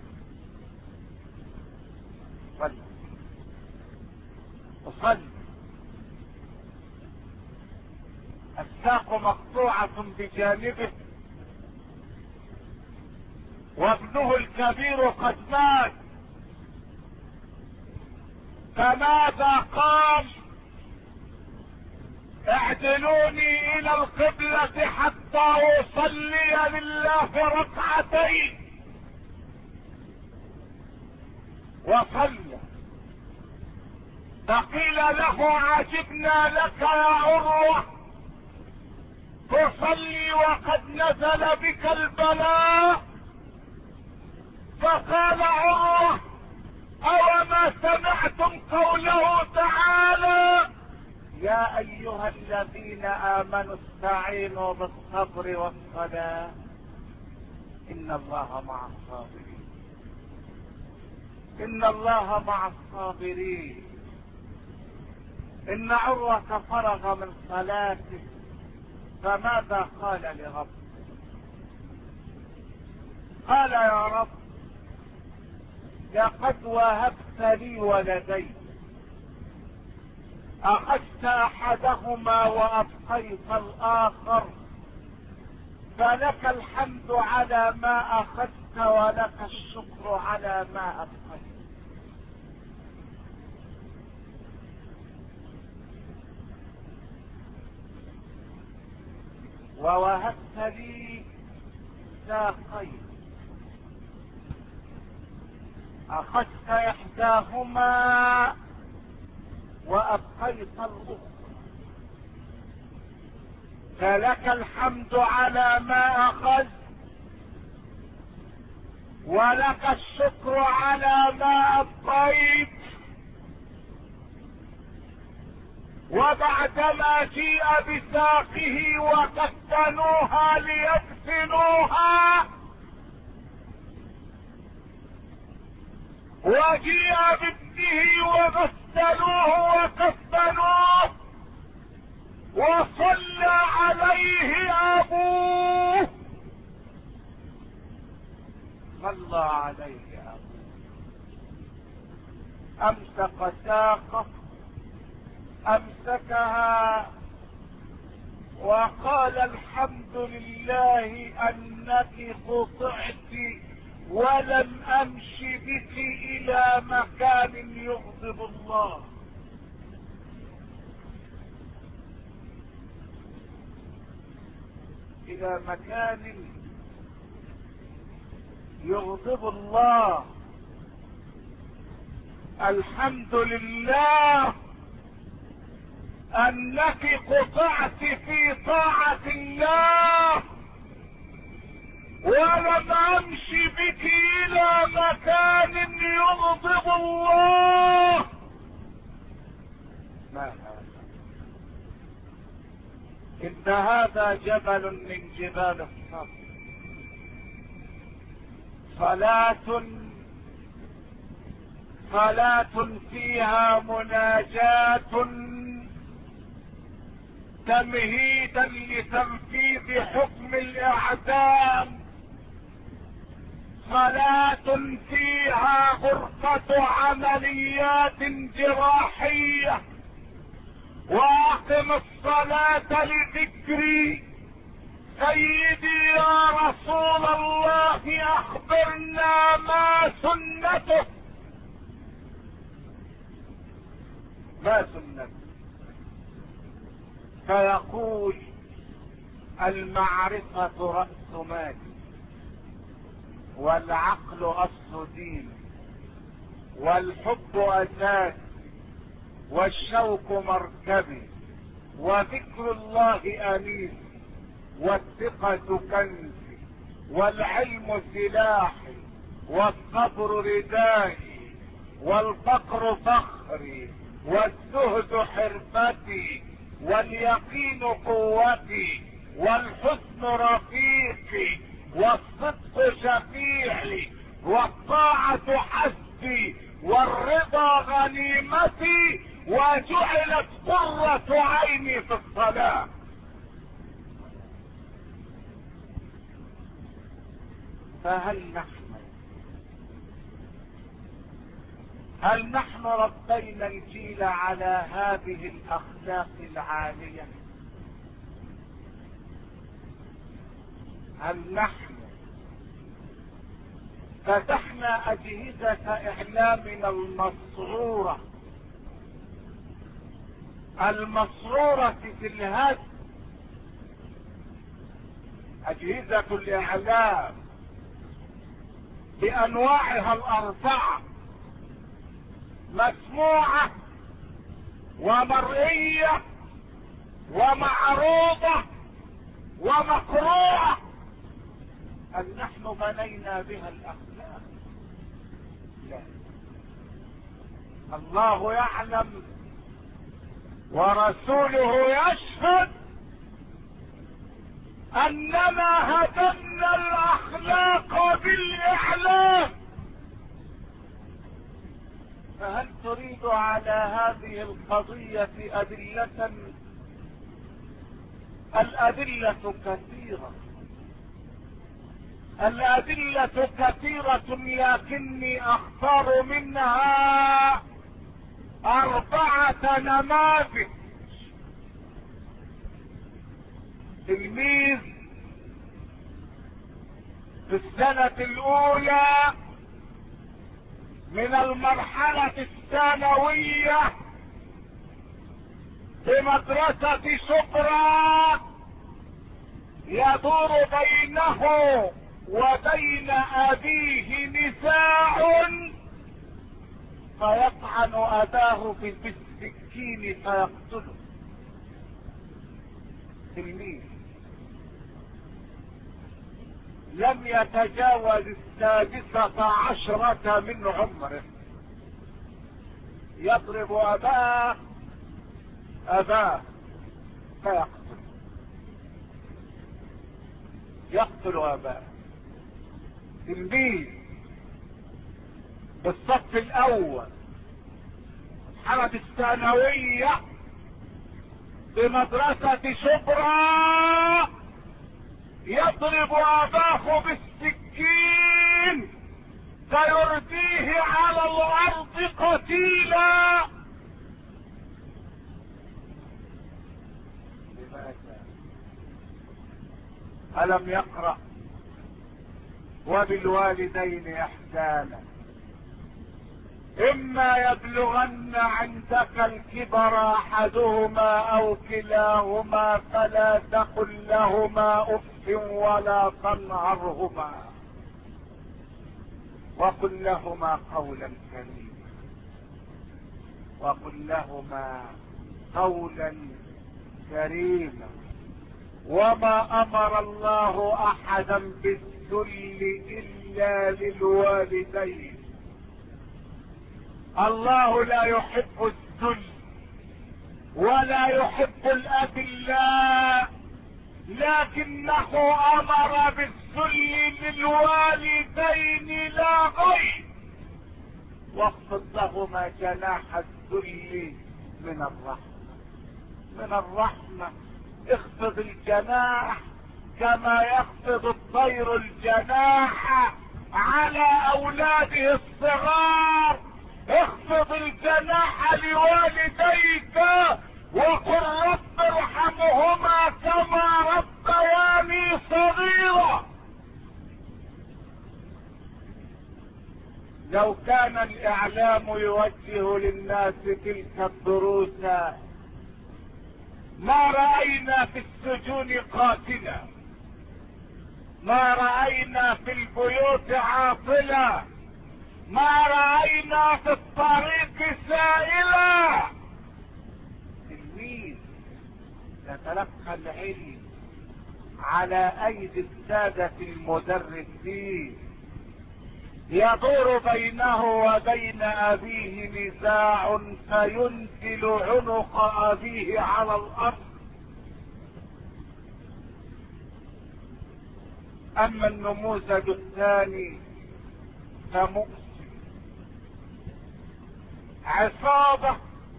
اصلي. الساق مقطوعة بجانبه وابنه الكبير قد مات، فماذا قال؟ اعدلوني الى القبلة حتى اصلي لله ركعتين. وصلى. فقيل له عجبنا لك يا عروة تصلي وقد نزل بك البلاء. فقال عروة اوما سمعتم قوله تعالى يا ايها الذين امنوا استعينوا بالصبر والصلاة ان الله مع الصابرين. ان الله مع الصابرين. ان عروة فرغ من صلاته فماذا قال لربه؟ قال يا رب لقد وهبت لي ولدين، اخذت احدهما وابقيت الاخر، فلك الحمد على ما اخذت ولك الشكر على ما ابقيت. ووهبت لي ساقين، اخذت احداهما وابقيت الاخرى، فلك الحمد على ما اخذت ولك الشكر على ما ابقيت. وبعدما جيء بساقه وكفنوها ليدفنوها، وجيء بابنه وغسلوه وكفنوه وصلى عليه ابوه. صلى عليه ابوه، امسك ساقه، امسكها وقال الحمد لله انك قطعت ولم امش بك الى مكان يغضب الله. الى مكان يغضب الله. الحمد لله انك قطعت في طاعة الله ولم امشي بك الى مكان يغضب الله. ما هذا؟ ان هذا جبل من جبال الصبر. صلاة فيها مناجاة تمهيدا لتنفيذ حكم الاعدام. صلاة فيها غرفة عمليات جراحية. واقم الصلاة لذكري سيدي يا رسول الله اخبرنا ما سنته. ما سنته؟ فيقول المعرفة رأس مال والعقل أصل دين والحب أساس والشوق مركبي وذكر الله أنيس والثقة كنزي والعلم سلاحي والصبر ردائي والفقر فخري والزهد حرفتي واليقين قوتي والحسن رفيقي والصدق شفيعي والطاعة حسبي والرضا غنيمتي وجعلت قرة عيني في الصلاة. هل نحن ربينا الجيل على هذه الاخلاق العالية؟ هل نحن فتحنا اجهزة اعلامنا المسرورة في الهدف؟ اجهزة الاعلام بانواعها الاربعة مسموعة ومرئية ومعروضة ومقروءة. هل نحن بنينا بها الاخلاق؟ لا. الله يعلم ورسوله يشهد اننا هدمنا الاخلاق بالاعلام. فهل تريد على هذه القضية أدلة؟ الأدلة كثيرة، الأدلة كثيرة، لكني أختار منها 4 نماذج. تلميذ في السنة الأولى من المرحلة الثانوية بمدرسة شبرا يدور بينه وبين أبيه نزاع فيطعن أباه بالسكين فيقتله. تلميذ لم يتجاوز 16 من عمره يضرب أباه يقتل أباه. تلميذ بالصف الأول مرحلة الثانوية بمدرسة شبرا يضرب أباه بالسكين فيرديه على الأرض قتيلا. ألم يقرأ وبالوالدين إحسانا إما يبلغن عندك الكبر أحدهما أو كلاهما فلا تقل لهما أف ولا تنهرهما وقل لهما قولا كريما وقل لهما قولا كريما. وما أمر الله أحدا بالذل إلا للوالدين. الله لا يحب الذل ولا يحب الأذلاء، لكنه أمر بالذل للوالدين لا غير. واخفض لهما جناح الذل من الرحمة. اخفض الجناح كما يخفض الطير الجناح على أولاده الصغار. اخفض الجناح لوالديك وقل رب ارحمهما كما ربياني صغيرا. لو كان الإعلام يوجه للناس تلك الدروس ما رأينا في السجون قاتلا، ما رأينا في البيوت عاطلا، ما رأينا في الطريق سائلا. تلميذ يتلقى العلم على أيدي السادة المدرسين يدور بينه وبين أبيه نزاع فينزل عنق أبيه على الأرض. أما النموذج الثاني فمؤسف. عصابة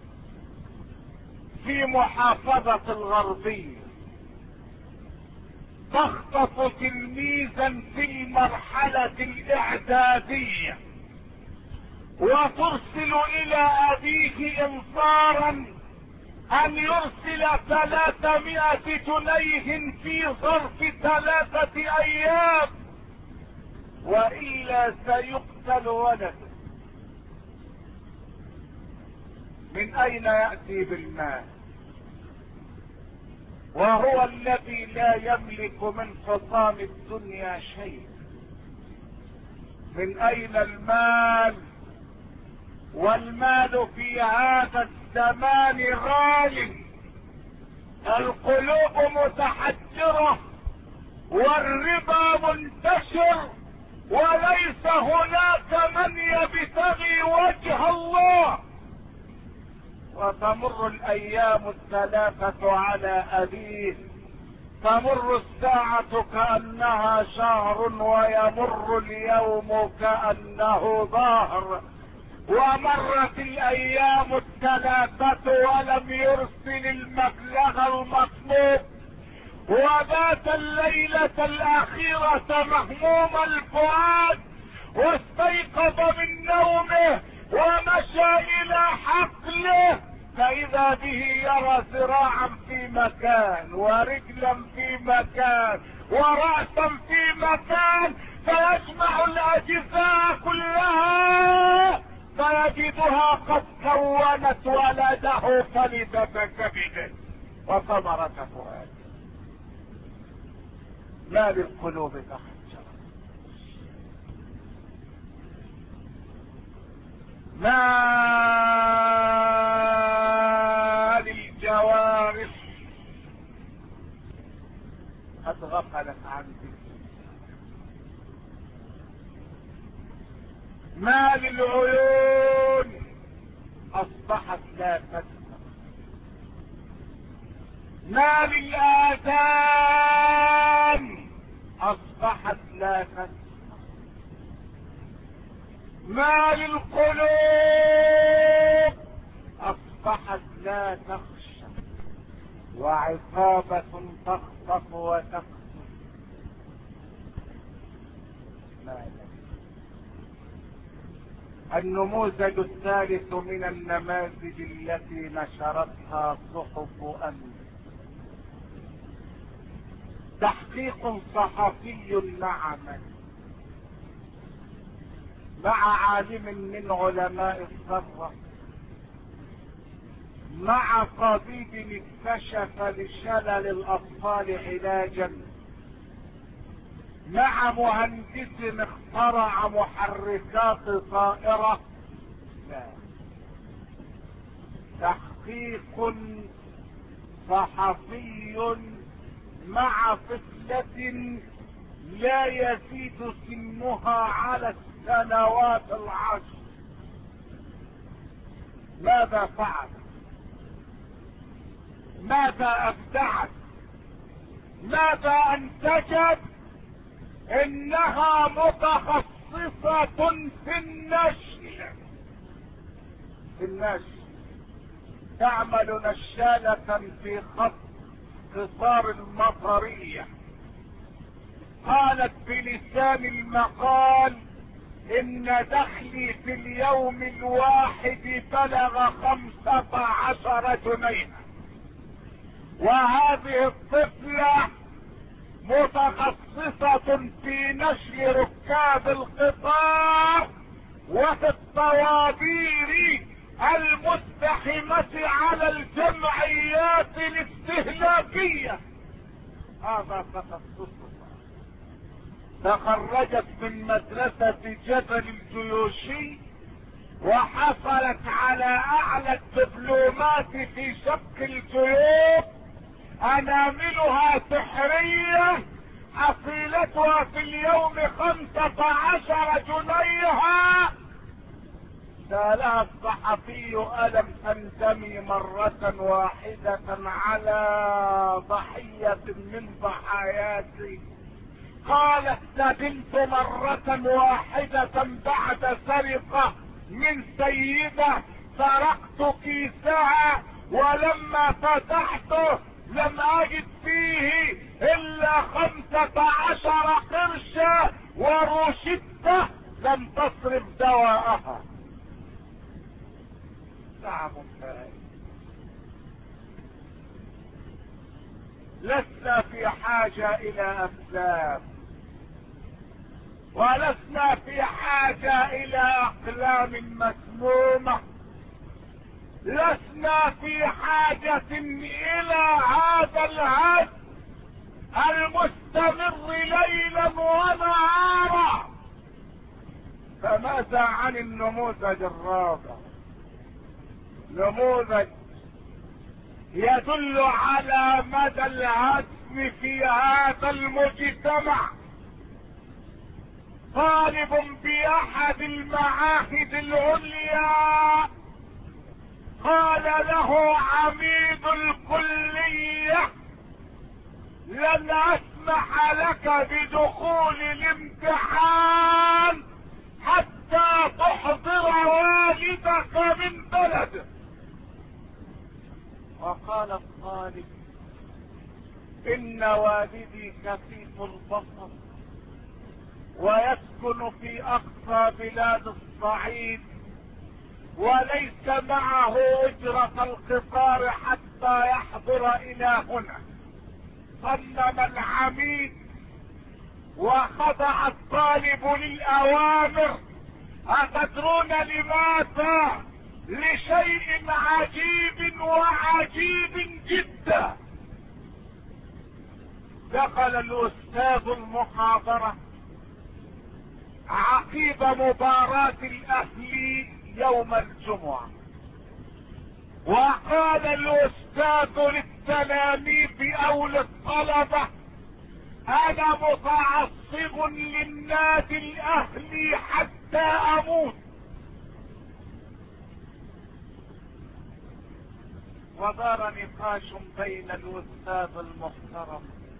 في محافظة الغربية تخطف تلميذا في المرحلة الإعدادية وترسل إلى أبيه إنصارا أن يرسل 300 جنيه في ظرف 3 أيام وإلا سيقتل ولده. من أين يأتي بالمال وهو الذي لا يملك من حطام الدنيا شيء؟ من أين المال؟ والمال في هذا الزمان غال. القلوب متحجرة والربا منتشر وليس هناك من يبتغي وجه الله. وتمر الأيام 3 على أبيه، تمر الساعة كأنها شهر ويمر اليوم كأنه ظهر. ومرت الأيام 3 ولم يرسل المبلغ المطلوب، وبات الليلة الأخيرة مهموم الفؤاد واستيقظ من نومه ومشى إلى حقله فإذا به يرى ذراعا في مكان ورجلا في مكان ورأسا في مكان، فيجمع الأجزاء كلها فيجدها قد كونت ولده فلذة كبده وثمرة فؤاده. ما للقلوب تحجر، ما للجوارح قد غفلت عن ذكر، ما للعيون اصبحت لا تسمع، ما للآذان اصبحت لا تسمع، ما للقلوب اصبحت لا تخشى، وعصابة تخطف وتخطف. النموذج الثالث من النماذج التي نشرتها صحف أمس تحقيق صحفي مع من؟ مع عالم من علماء الثروة، مع طبيب اكتشف لشلل الاطفال علاجا، مع مهندس اخترع محركات طائرة. لا، تحقيق صحفي مع طفلة لا يزيد سنها على السنوات 10. ماذا فعل؟ ماذا ابدعت؟ ماذا انتجت؟ انها متخصصة في النشل. تعمل نشالة في خط قطار المطرية. قالت بلسان المقال ان دخلي في اليوم الواحد بلغ 15 جنيها. وهذه الطفلة متخصصة في نشل ركاب القطار وفي الطوابير المزدحمة على الجمعيات الاستهلاكية. هذا تخصصها. تخرجت من مدرسة جبل الجيوشي وحصلت على اعلى الدبلومات في شق الجيوب. اناملها سحرية، حصيلتها في اليوم 15 جنيها. سألها الصحفي: ألم تندمي مرة واحدة على ضحية من ضحاياك؟ قالت: ندمت مرة واحدة بعد سرقة من سيدة سرقت كيسها، ولما فتحته لم اجد فيه الا 15 قرشا، وروشته لم تصرف دواءها. نعم، لسنا في حاجة الى افلام، ولسنا في حاجة الى اقلام مسمومة، لسنا في حاجة الى هذا الهد المستمر ليلا ونهارا. فماذا عن النموذج الرابع؟ نموذج يدل على مدى الهدم في هذا المجتمع. طالب باحد المعاهد العليا قال له عميد الكلية: لن اسمح لك بدخول الامتحان حتى تحضر والدك من بلده. وقال الطالب: ان والدي كفيف البصر ويسكن في اقصى بلاد الصعيد، وليس معه اجرة القطار حتى يحضر الى هنا. صمم العميد وخضع الطالب للاوامر. اتدرون لماذا؟ لشيء عجيب وعجيب جدا. دخل الاستاذ المحاضرة عقيب مباراة الاهلي يوم الجمعة، وقال الاستاذ للتلاميذ او للطلبة: انا متعصب للنادي الاهلي حتى اموت. ودار نقاش بين الاستاذ المحترم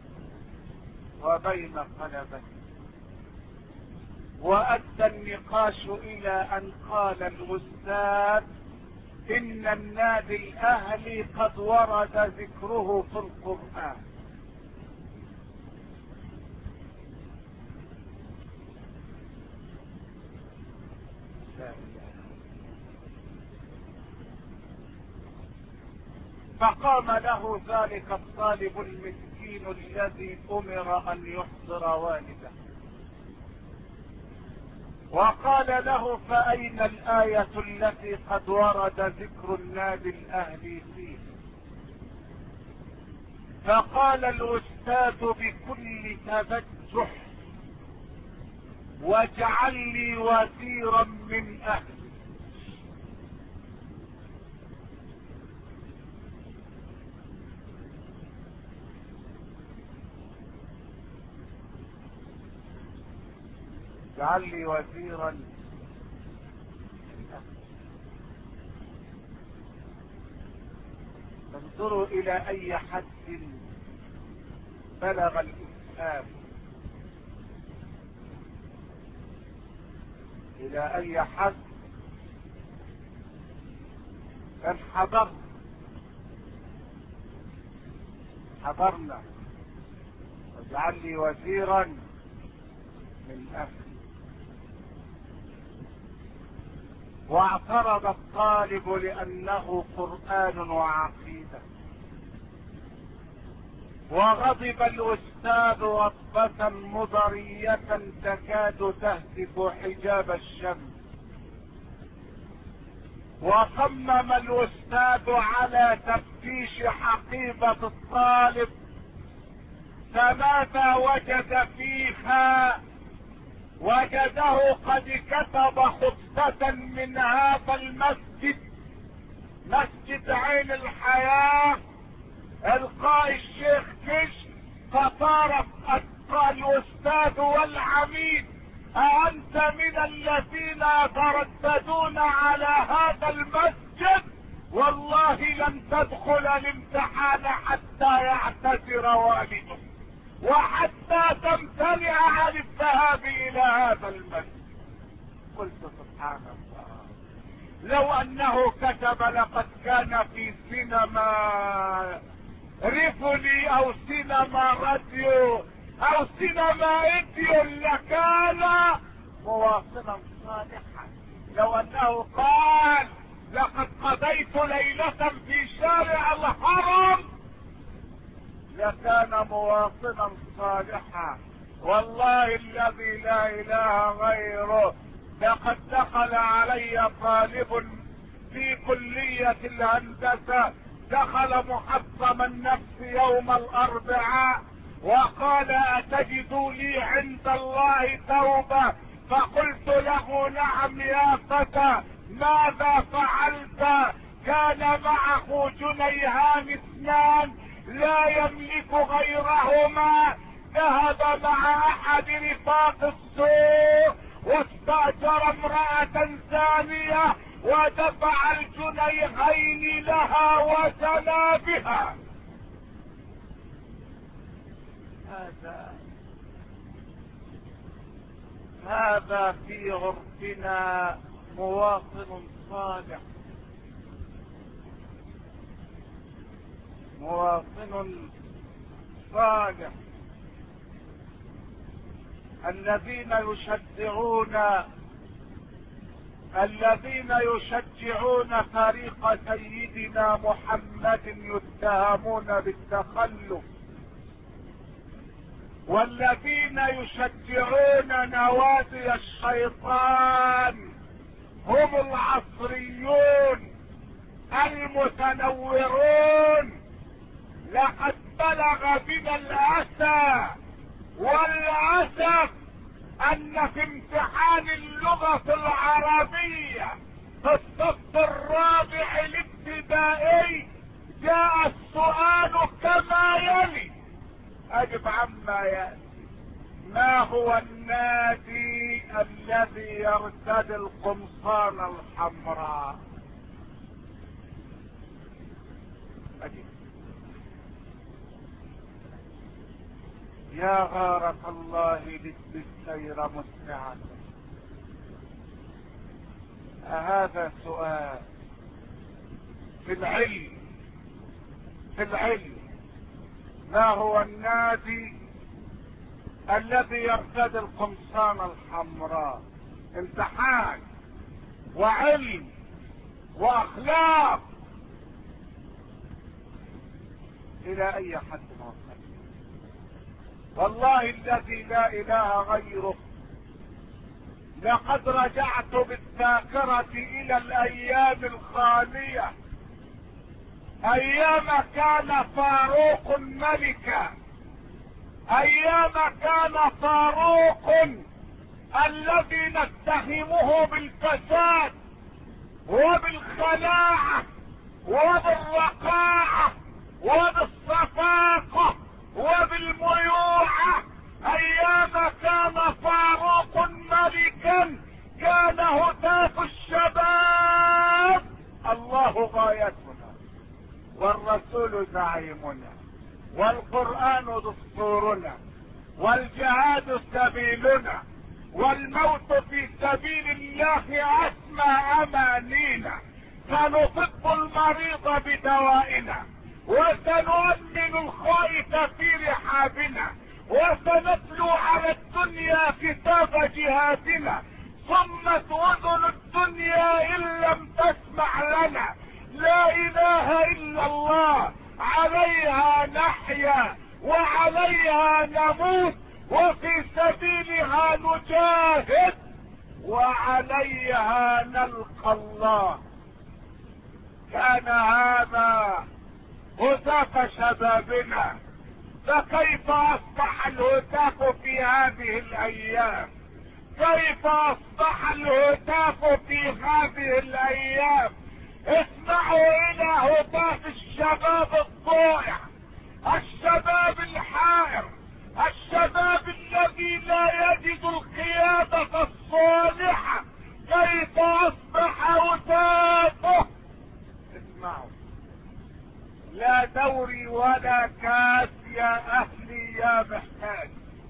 وبين طلبته، وادى النقاش الى ان قال الاستاذ: ان النادي الاهلي قد ورد ذكره في القرآن. فقام له ذلك الطالب المسكين المسكين الذي امر ان يحضر والده، وقال له فاين الاية التي قد ورد ذكر النادي الاهلي فيه؟ فقال الاستاذ بكل تبجح واجعل لي وزيرا من اهلي. اجعل لي وزيرا من اهلي. انظروا الى اي حد بلغ الاسلام، الى اي حد كان حضرنا واجعل لي وزيرا من اهلي. واعترض الطالب لانه قرآن وعقيدة، وغضب الاستاذ غضبة مضرية تكاد تهتك حجاب الشمس، وصمم الاستاذ على تفتيش حقيبة الطالب، فماذا وجد فيها؟ وجده قد كتب خطبة من هذا المسجد، مسجد عين الحياة، القاء الشيخ كش، فطارت الاستاذ والعميد: أأنت من الذين يترددون على هذا المسجد؟ والله لن تدخل الامتحان حتى يعتذر والدك، وحتى تمتنع عن الذهاب الى هذا المسجد. قلت سبحان الله، لو انه كتب لقد كان في سينما ريفولي او سينما راديو او سينما ايديو لكان مواطنا صالحا. لو انه قال لقد قضيت ليلة في شارع الهرم لكان مواطنا صالحا. والله الذي لا اله غيره، لقد دخل علي طالب في كلية الهندسة، دخل محطم النفس يوم الاربعاء وقال: أتجد لي عند الله توبة؟ فقلت له: نعم يا فتى، ماذا فعلت؟ كان معه جنيهان اثنان لا يملك غيرهما، ذهب مع احد رفاق السوق واستأجر امرأة ثانية ودفع الجنيهين لها وزنى بها. هذا في عرفنا مواطن صالح، مواطن صالح. الذين يشجعون فريق سيدنا محمد يتهمون بالتخلف، والذين يشجعون نوادي الشيطان هم العصريون المتنورون. لقد بلغ بنا الاسى والاسف ان في امتحان اللغة العربية في الصف الرابع الابتدائي جاء السؤال كما يلي: اجب عما يأتي. ما هو النادي الذي يرتدي القمصان الحمراء؟ أجب. يا غارة الله لجد السير مسرعة. أهذا سؤال في العلم؟ ما هو النادي الذي يرتدي القمصان الحمراء؟ امتحان وعلم واخلاق. الى اي حد وصل؟ والله الذي لا اله غيره لقد رجعت بالذاكرة الى الايام الخالية، ايام كان فاروق ملكا، ايام كان فاروق الذي نتهمه بالفساد وبالخلاعة وبالرقاعة وبالصفاقة وبالميوعة، ايام كان فاروق ملكا كان هتاف الشباب. الله غايتنا والرسول زعيمنا والقرآن دستورنا والجهاد سبيلنا والموت في سبيل الله اسمى امانينا. سنطب المريض بدوائنا وسنؤمن الخائف في رحابنا وسنتلو على الدنيا كتاب جهادنا. صمت اذن الدنيا ان لم تسمع لنا. لا اله الا الله، عليها نحيا وعليها نموت وفي سبيلها نجاهد وعليها نلقى الله. كان هذا هتاف شبابنا، فكيف اصبح الهتاف في هذه الايام؟ كيف اصبح الهتاف في هذه الايام؟ اسمعوا الى هتاف الشباب الضائع، الشباب الحائر، الشباب الذي لا يجد القيادة الصالحة. كيف اصبح هتافه؟ اسمعوا، لا دوري ولا كاس يا اهلي يا محتاج،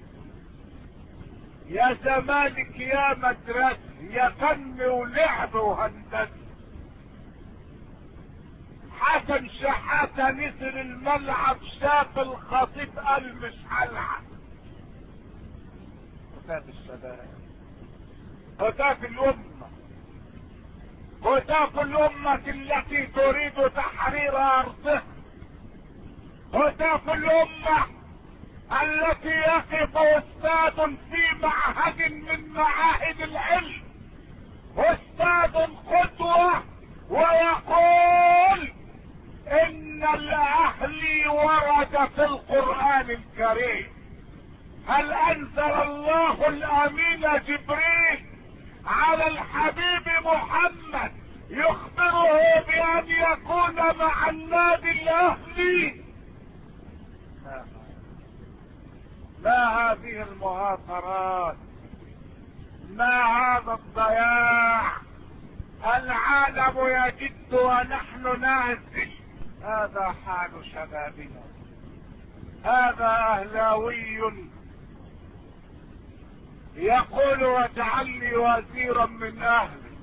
يا زمالك يا مدرسة، يا فن ولعب وهندسة. حسن شحاتة نزل الملعب شاف الخطيب قال مش هلعب. هتاف الشباب، هتاف الامة، هتاف الامة التي تريد تحرير ارضها، هتاف الامة التي يقف استاذ في معهد من معاهد العلم، استاذ قدوة، ويقول ان الاهلي ورد في القرآن الكريم. هل انزل الله الامين جبريل على الحبيب محمد يخبره بان يكون مع النادي الاهلي؟ ما هذه المهاترات؟ ما هذا الضياع؟ العالم يجد ونحن نهزل. هذا حال شبابنا، هذا اهلاوي يقول واجعل لي وزيرا من اهلي،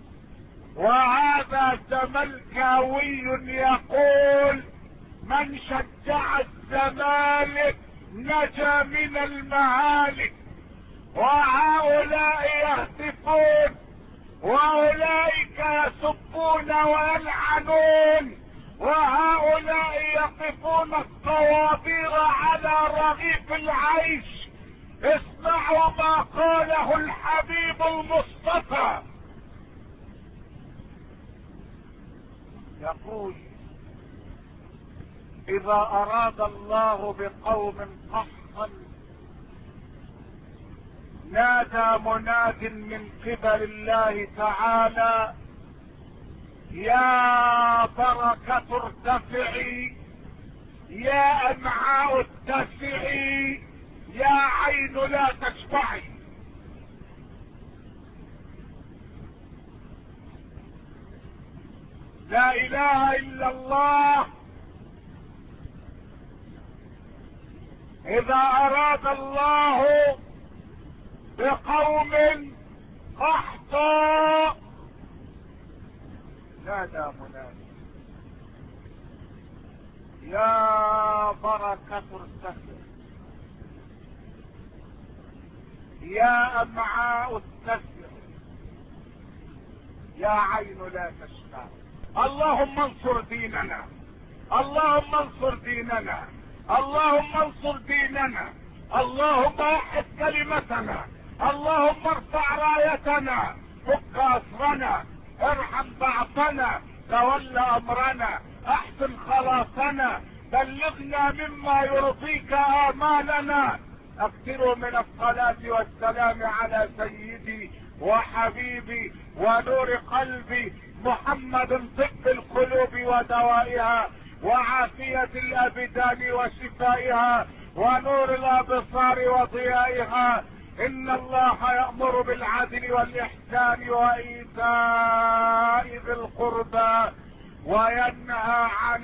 وهذا زملكاوي يقول من شجع الزمالك نجا من المهالك. وهؤلاء يهتفون واولئك يسبون ويلعنون، وهؤلاء يقفون الطوابير على رغيف العيش. اسمعوا ما قاله الحبيب المصطفى، يقول اذا اراد الله بقوم قحطا نادى مناد من قبل الله تعالى يا بركة ارتفعي، يا امعاء اتسعي، يا عين لا تشبعي. لا اله الا الله. اذا اراد الله بقوم قحطا نادى منادي يا بركة ارتفع، يا امعاء اتسع، يا عين لا تشبع. اللهم انصر ديننا، اللهم انصر ديننا، اللهم انصر ديننا. اللهم وحد كلمتنا، اللهم ارفع رايتنا، فك اسرنا، ارحم ضعفنا، تول امرنا، احسن خلاصنا، بلغنا مما يرضيك امالنا. اكثروا من الصلاة والسلام على سيدي وحبيبي ونور قلبي محمد، طب القلوب ودوائها، وعافية الابدان وشفائها، ونور الابصار وضيائها. ان الله يأمر بالعدل والاحسان وايتاء ذي القربى، وينهى عن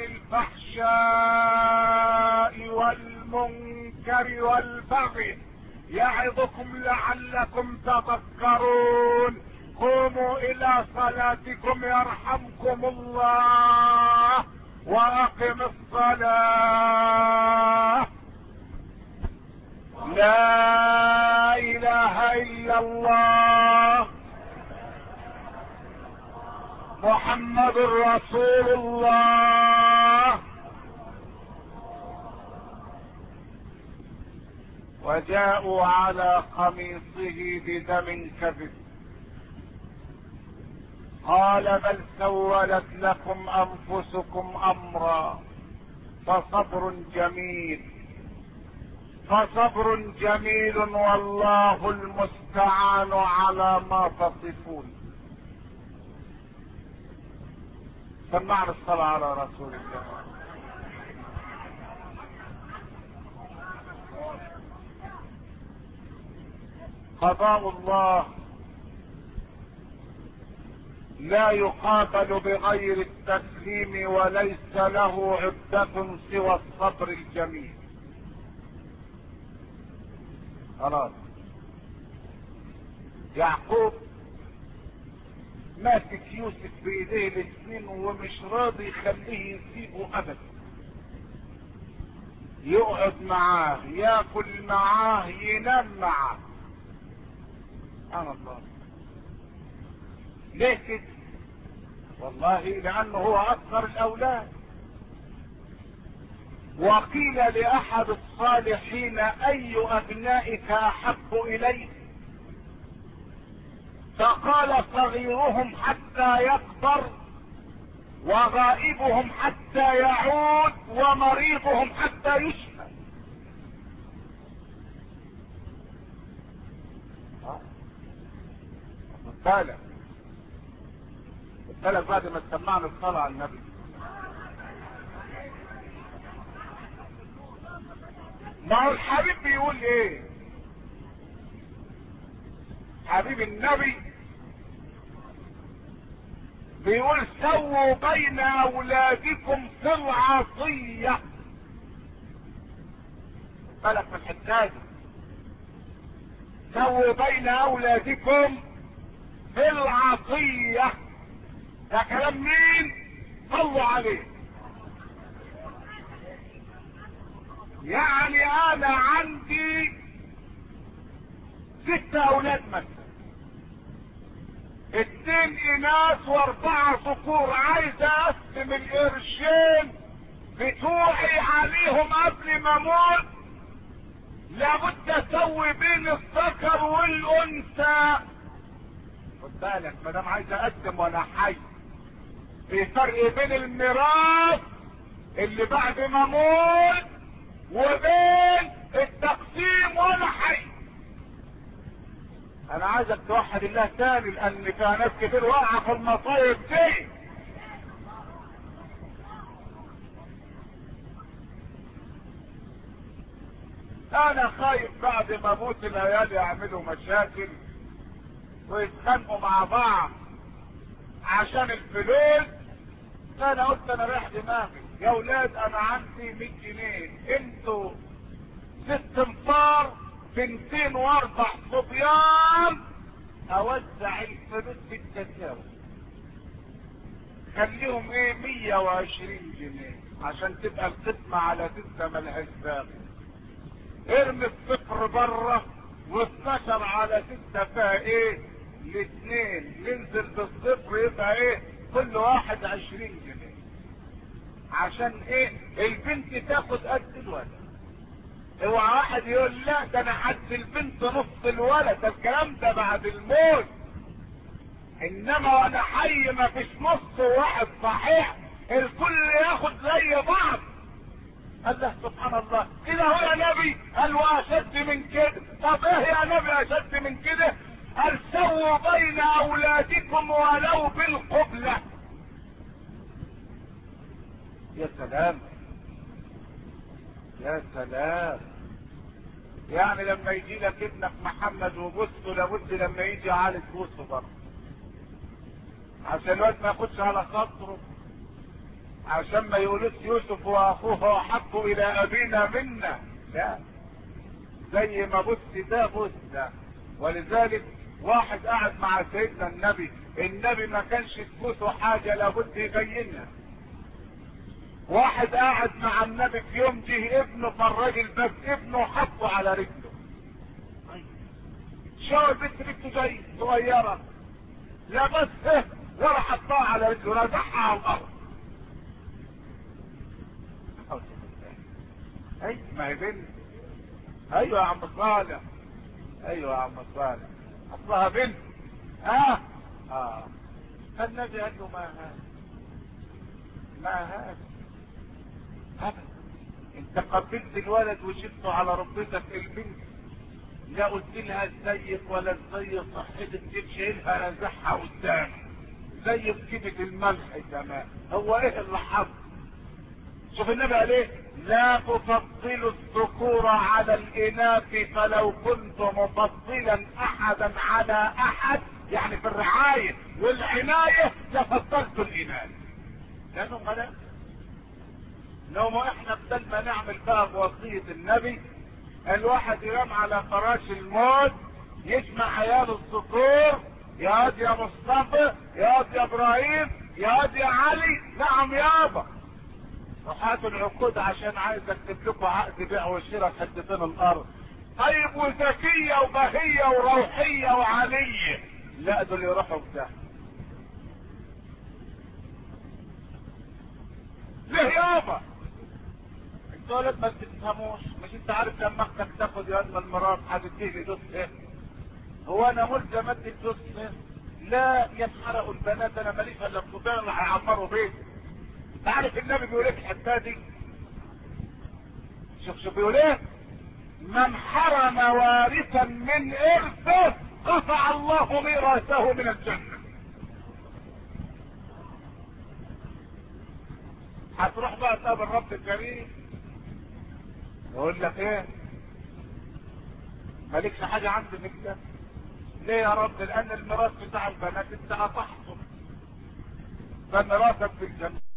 الفحشاء والمنكر والبغي، يعظكم لعلكم تذكرون. قوموا الى صلاتكم يرحمكم الله، واقم الصلاة. لا اله الا الله محمد رسول الله. وجاءوا على قميصه بدم كذب، قال بل سولت لكم انفسكم امرا فصبر جميل، فصبر جميل والله المستعان على ما تصفون. سمعنا الصلاة على رسول الله. قضاء الله لا يقابل بغير التسليم، وليس له عدة سوى الصبر الجميل. خلاص يعقوب ماسك يوسف بايديه الاثنين ومش راضي يخليه يسيبه ابدا، يقعد معاه، ياكل معاه، ينام معاه. سبحان الله. ليه كده؟ والله لانه هو اصغر الاولاد. وقيل لاحد الصالحين اي ابنائك احب اليك؟ فقال صغيرهم حتى يكبر، وغائبهم حتى يعود، ومريضهم حتى يشفى. بالك بعد ما سمعنا الصلاة على النبي. ما هو الحبيب بيقول ايه؟ حبيب النبي بيقول سووا بين اولادكم في العصية. بالك من الحكاية، سووا بين اولادكم في العصية. ده كلام مين؟ صلوا عليه. يعني انا عندي 6 اولاد مثلا، 2 اناث و4 ذكور، عايز اقسم القرشين بتوعي عليهم قبل ما اموت. لابد اسوي بين الذكر والانثى. خد بالك، ما دام عايز اقدم وانا حي، في فرق بين الميراث اللي بعد ما اموت وبين التقسيم وانا حي. انا عايزك توحد الله تاني، لان فيها ناس كتير واقعه في المصايب دي. انا خايف بعد ما اموت العيال يعملوا مشاكل ويتخانقوا مع بعض عشان الفلوس. فانا قلت انا رايح دماغي، يا اولاد انا عندي 100 جنيه، انتوا 6 انفار، 204 صبيان، اوزع الفلوس بالتساوي. خليهم 120 جنيه عشان تبقى القسمة على 6 ملهاش باقي. ارمي الصفر بره، و12 على 6 فيها ال2، ننزل بالصفر يبقى كل واحد 20 جنيه. عشان البنت تاخد قد الولد. اوعى واحد يقول لا ده انا حد البنت نص الولد، ده الكلام ده بعد الموت. انما وانا حي ما فيش نص واحد صحيح، الكل ياخد زي بعض. الله سبحان الله، كده هو يا نبي؟ قال واشد من كده. طب ايه يا نبي اشد من كده؟ قال سووا بين اولادكم ولو بالقبلة. يا سلام يا سلام. يعني لما يجي لك ابنك محمد وبصه لابد لما يجي على تبوسه برضه، عشان الواد ما ياخدش على خاطره، عشان ما يقولوش يوسف واخوه احب الى ابينا منا. لا، زي ما بص ده بص ده. ولذلك واحد قاعد مع سيدنا النبي ما كانش تبوسه حاجه لابد يبينها. واحد قاعد مع النبي في يوم جه ابنه فالراجل بس ابنه حطه على رجله. شو البنت رجله جاي صغيره، لا بس ولا حطها على رجله، رزعها على الارض. اي ما هي بنت. ايوه يا عم صالح، ايوه يا عم صالح، اصلها بنت. النبي قال له ما هذا ابدا. انت قبلت الولد وشفته على ركبتك البنت، لا قلت لها ازيك ولا ازاي صحتك، تشيلها رزعها قدام زي بكيمة الملح كمان. هو ايه اللي حصل؟ شوف النبي قال ايه؟ لا تفضلوا الذكور على الاناث، فلو كنت مفضلا احدا على احد، يعني في الرعاية والعناية لفضلت الاناث. لانه ملاك. لو ما احنا بدل ما نعمل بقى بوصية النبي، الواحد ينام على فراش الموت يجمع عيال الذكور، يا واد يا مصطفى، يا واد يا ابراهيم، يا واد يا علي، نعم يابا، وهاتوا العقود عشان عايز اكتب لكم عقد بيع وشراء حتتين الارض. طيب وزكية وبهية وروحية وعلية، لا دول يروحوا بده. ليه يابا؟ الولد ما تفهموش، مش انت عارف لما اختك تاخد يا ادم المرات هتديه دوس ايه؟ هو انا ملزم ادي الدوس ايه؟ لا ينحرقوا البنات، انا ماليش الا الخطان اللي هيعمروا بيت. انت عارف النبي بيقول ايه في الحته دي؟ شوف بيقول ايه؟ من حرم وارثا من ارثه قطع الله ميراثه من الجنه. هتروح بقى تقابل الرب الكريم يقول لك ايه؟ مالكش حاجه عندي في الجنه. ليه يا رب؟ لان الميراث بتاع البنات انت قطعته، فميراثك في الجنه